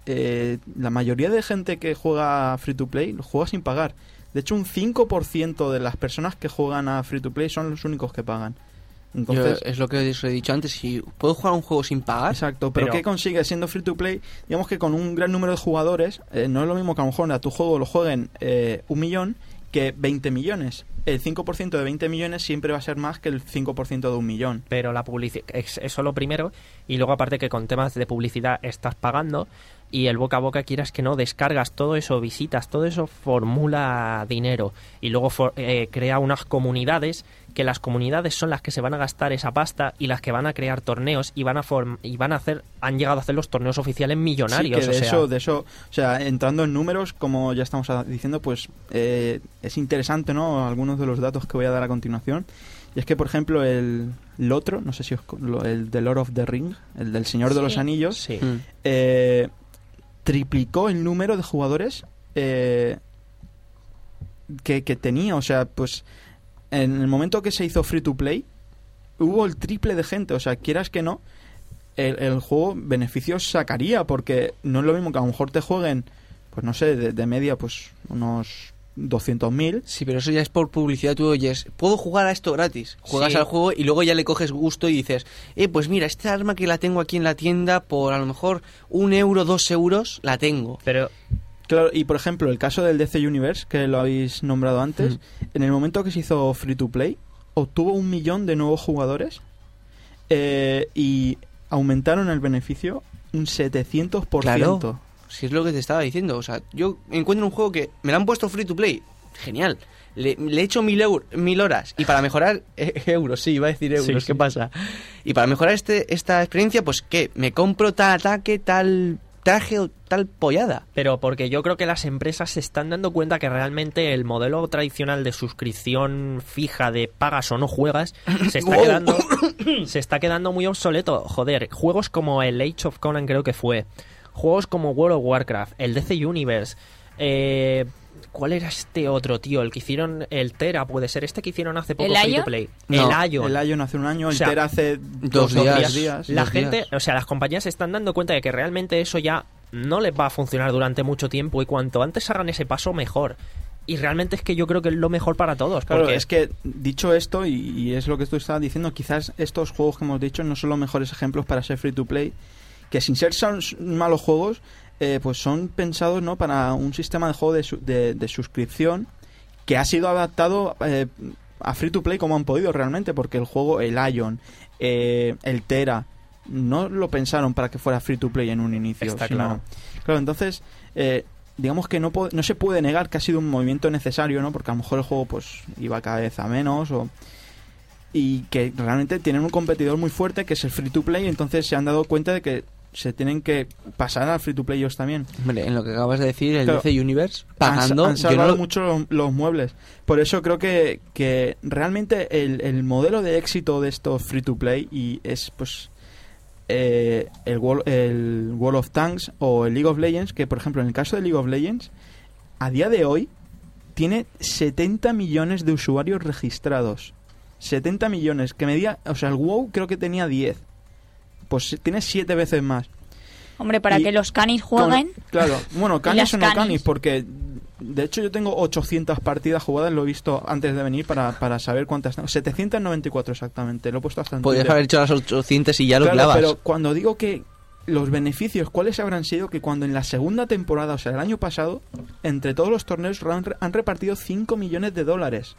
eh, la mayoría de gente que juega free to play lo juega sin pagar. De hecho, un cinco por ciento de las personas que juegan a free to play son los únicos que pagan. Entonces, Yo, es lo que os he dicho antes, si puedo jugar un juego sin pagar. Exacto, pero, pero ¿qué consigues siendo free to play? Digamos que con un gran número de jugadores, eh, no es lo mismo que a lo mejor a tu juego lo jueguen eh, un millón que veinte millones. El cinco por ciento de veinte millones siempre va a ser más que el cinco por ciento de un millón. Pero la publicidad, eso lo primero, y luego aparte que con temas de publicidad estás pagando, y el boca a boca, quieras que no, descargas todo eso, visitas, todo eso formula dinero, y luego for, eh, crea unas comunidades, que las comunidades son las que se van a gastar esa pasta y las que van a crear torneos y van a form y van a hacer, han llegado a hacer los torneos oficiales millonarios. Sí, que de o sea, eso, de eso, o sea, entrando en números, como ya estamos diciendo, pues eh, es interesante, ¿no? Algunos de los datos que voy a dar a continuación. Y es que, por ejemplo, el, el otro, no sé si os, el de Lord of the Ring, el del Señor sí. de los Anillos, sí. eh, triplicó el número de jugadores eh, que, que tenía. O sea, pues en el momento que se hizo free to play, hubo el triple de gente. O sea, quieras que no, el, el juego beneficios sacaría, porque no es lo mismo que a lo mejor te jueguen, pues no sé, de, de media, pues unos doscientos mil. Sí, pero eso ya es por publicidad. Tú oyes, puedo jugar a esto gratis. Juegas sí. al juego y luego ya le coges gusto y dices, eh, pues mira, esta arma que la tengo aquí en la tienda por a lo mejor un euro, dos euros, la tengo. Pero... Claro, y por ejemplo, el caso del D C Universe, que lo habéis nombrado antes, mm. en el momento que se hizo free to play, obtuvo un millón de nuevos jugadores eh, y aumentaron el beneficio un setecientos por ciento. Claro, si es lo que te estaba diciendo. O sea, yo encuentro un juego que me lo han puesto free to play, genial. Le, le he hecho mil, eur, mil horas y para mejorar eh, euros, sí, iba a decir euros, sí, ¿qué sí. pasa? Y para mejorar este esta experiencia, pues ¿qué? Me compro tal ataque, tal traje o tal pollada. Pero porque yo creo que las empresas se están dando cuenta que realmente el modelo tradicional de suscripción fija de pagas o no juegas se está quedando se está quedando muy obsoleto. Joder, juegos como el Age of Conan creo que fue, juegos como World of Warcraft, el D C Universe, eh, ¿cuál era este otro, tío? El que hicieron, el Tera, puede ser este que hicieron hace poco free to play. No, el Ion. El Ion hace un año, el o sea, Tera hace dos, dos días. días. La dos gente, días. o sea, las compañías se están dando cuenta de que realmente eso ya no les va a funcionar durante mucho tiempo y cuanto antes hagan ese paso, mejor. Y realmente es que yo creo que es lo mejor para todos. Claro, porque... es que dicho esto, y, y es lo que tú estabas diciendo, quizás estos juegos que hemos dicho no son los mejores ejemplos para ser free to play, que sin ser son malos juegos, eh, pues son pensados, ¿no?, para un sistema de juego de, su, de, de suscripción que ha sido adaptado eh, a free to play como han podido realmente, porque el juego, el Ion, eh, el Tera, no lo pensaron para que fuera free to play en un inicio. Está sino, claro. Claro, entonces, eh, digamos que no, no se puede negar que ha sido un movimiento necesario, ¿no? Porque a lo mejor el juego pues iba cada vez a menos o... y que realmente tienen un competidor muy fuerte que es el free to play, entonces se han dado cuenta de que se tienen que pasar al free to play ellos también. Hombre, en lo que acabas de decir, el claro, D C Universe, pagando... Han, han salvado yo no... mucho los, los muebles. Por eso creo que, que realmente el, el modelo de éxito de estos free to play y es pues eh, el, World, el World of Tanks o el League of Legends, que por ejemplo en el caso de League of Legends, a día de hoy tiene setenta millones de usuarios registrados. setenta millones, que medía, o sea, el WoW creo que tenía diez. Pues tiene siete veces más. Hombre, para y que los canis jueguen. Con, claro, bueno, canis o no canis, porque de hecho yo tengo ochocientas partidas jugadas, lo he visto antes de venir para, para saber cuántas tengo. setecientas noventa y cuatro exactamente, lo he puesto hasta en Podrías Twitter. haber hecho las ochocientas y ya lo Claro, clavas. pero cuando digo que los beneficios, ¿cuáles habrán sido? Que cuando en la segunda temporada, o sea, el año pasado, entre todos los torneos han, han repartido cinco millones de dólares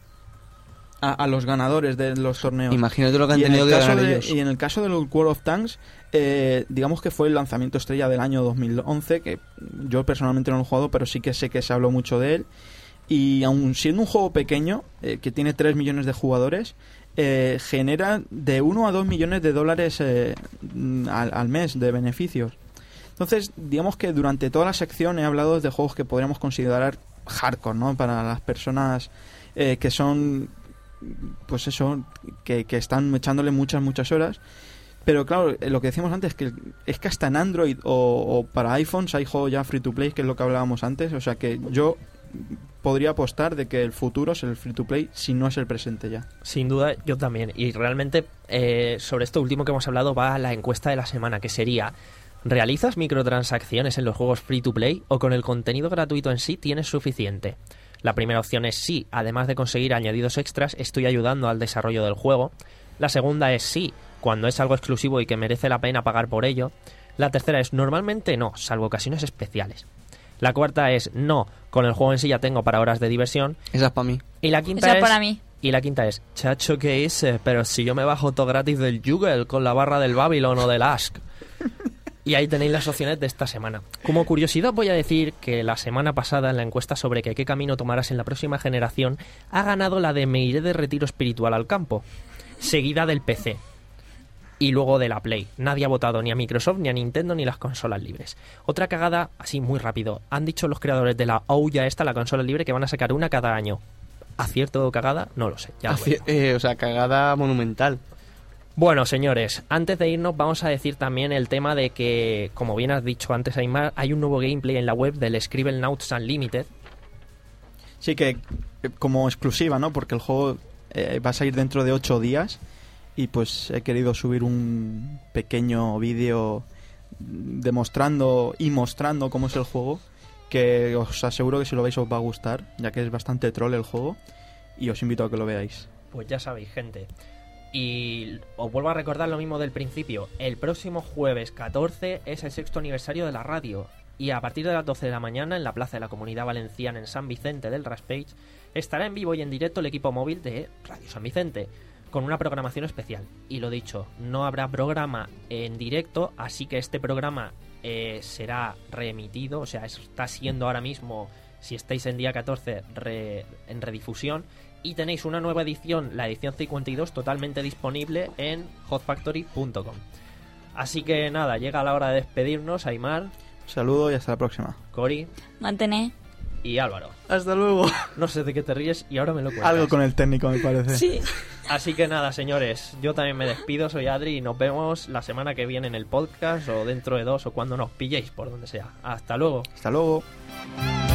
a, a los ganadores de los torneos. Imagínate lo que han Y en tenido el que caso ganar de- ellos. Y en el caso de los World of Tanks, eh, digamos que fue el lanzamiento estrella del año dos mil once, que yo personalmente no lo he jugado, pero sí que sé que se habló mucho de él. Y aun siendo un juego pequeño, eh, que tiene tres millones de jugadores, eh, genera de uno a dos millones de dólares eh, al, al mes de beneficios. Entonces, digamos que durante toda la sección he hablado de juegos que podríamos considerar hardcore, ¿no? Para las personas eh, que son, pues eso, que, que están echándole muchas, muchas horas. Pero claro, eh, lo que decíamos antes, que es que hasta en Android o, o para iPhones hay juegos ya free to play, que es lo que hablábamos antes. O sea que yo podría apostar de que el futuro es el free to play, si no es el presente ya. Sin duda, yo también. Y realmente, eh, sobre esto último que hemos hablado, va la encuesta de la semana, que sería: ¿realizas microtransacciones en los juegos free to play o con el contenido gratuito en sí tienes suficiente? La primera opción es sí, además de conseguir añadidos extras, estoy ayudando al desarrollo del juego. La segunda es sí, cuando es algo exclusivo y que merece la pena pagar por ello. La tercera es normalmente no, salvo ocasiones especiales. La cuarta es no, con el juego en sí ya tengo para horas de diversión. Esa es para mí. Y la quinta Esa es... para mí. Y la quinta es, chacho, ¿qué hice? Pero si yo me bajo todo gratis del Google con la barra del Babylon o del Ask. Y ahí tenéis las opciones de esta semana. Como curiosidad voy a decir que la semana pasada en la encuesta sobre que qué camino tomarás en la próxima generación ha ganado la de me iré de retiro espiritual al campo, seguida del P C y luego de la Play. Nadie ha votado ni a Microsoft, ni a Nintendo, ni las consolas libres. Otra cagada, así muy rápido. Han dicho los creadores de la Ouya esta, la consola libre, que van a sacar una cada año. ¿Acierto o cagada? No lo sé. Ya lo Aci- veremos. eh, o sea, cagada monumental. Bueno, señores, antes de irnos vamos a decir también el tema de que, como bien has dicho antes, Aymar, hay un nuevo gameplay en la web del Scribblenauts Unlimited. Sí que eh, como exclusiva, ¿no? Porque el juego eh, va a salir dentro de ocho días y pues he querido subir un pequeño vídeo demostrando y mostrando cómo es el juego, que os aseguro que si lo veis os va a gustar, ya que es bastante troll el juego, y os invito a que lo veáis. Pues ya sabéis, gente. Y os vuelvo a recordar lo mismo del principio. El próximo jueves catorce es el sexto aniversario de la radio. Y a partir de las doce de la mañana, en la Plaza de la Comunidad Valenciana en San Vicente del Raspeig, estará en vivo y en directo el equipo móvil de Radio San Vicente, con una programación especial. Y lo dicho, no habrá programa en directo, así que este programa eh, será reemitido, o sea, está siendo ahora mismo, si estáis en día catorce, re, en redifusión. Y tenéis una nueva edición, la edición cincuenta y dos, totalmente disponible en hot factory punto com. Así que nada, llega la hora de despedirnos. Aymar, Saludo y hasta la próxima. Cori Mantener. y Álvaro. Hasta luego. No sé de qué te ríes y ahora me lo cuentas. Algo con el técnico, me parece. Sí. Así que nada, señores, yo también me despido, soy Adri y nos vemos la semana que viene en el podcast o dentro de dos o cuando nos pilléis, por donde sea. Hasta luego. Hasta luego.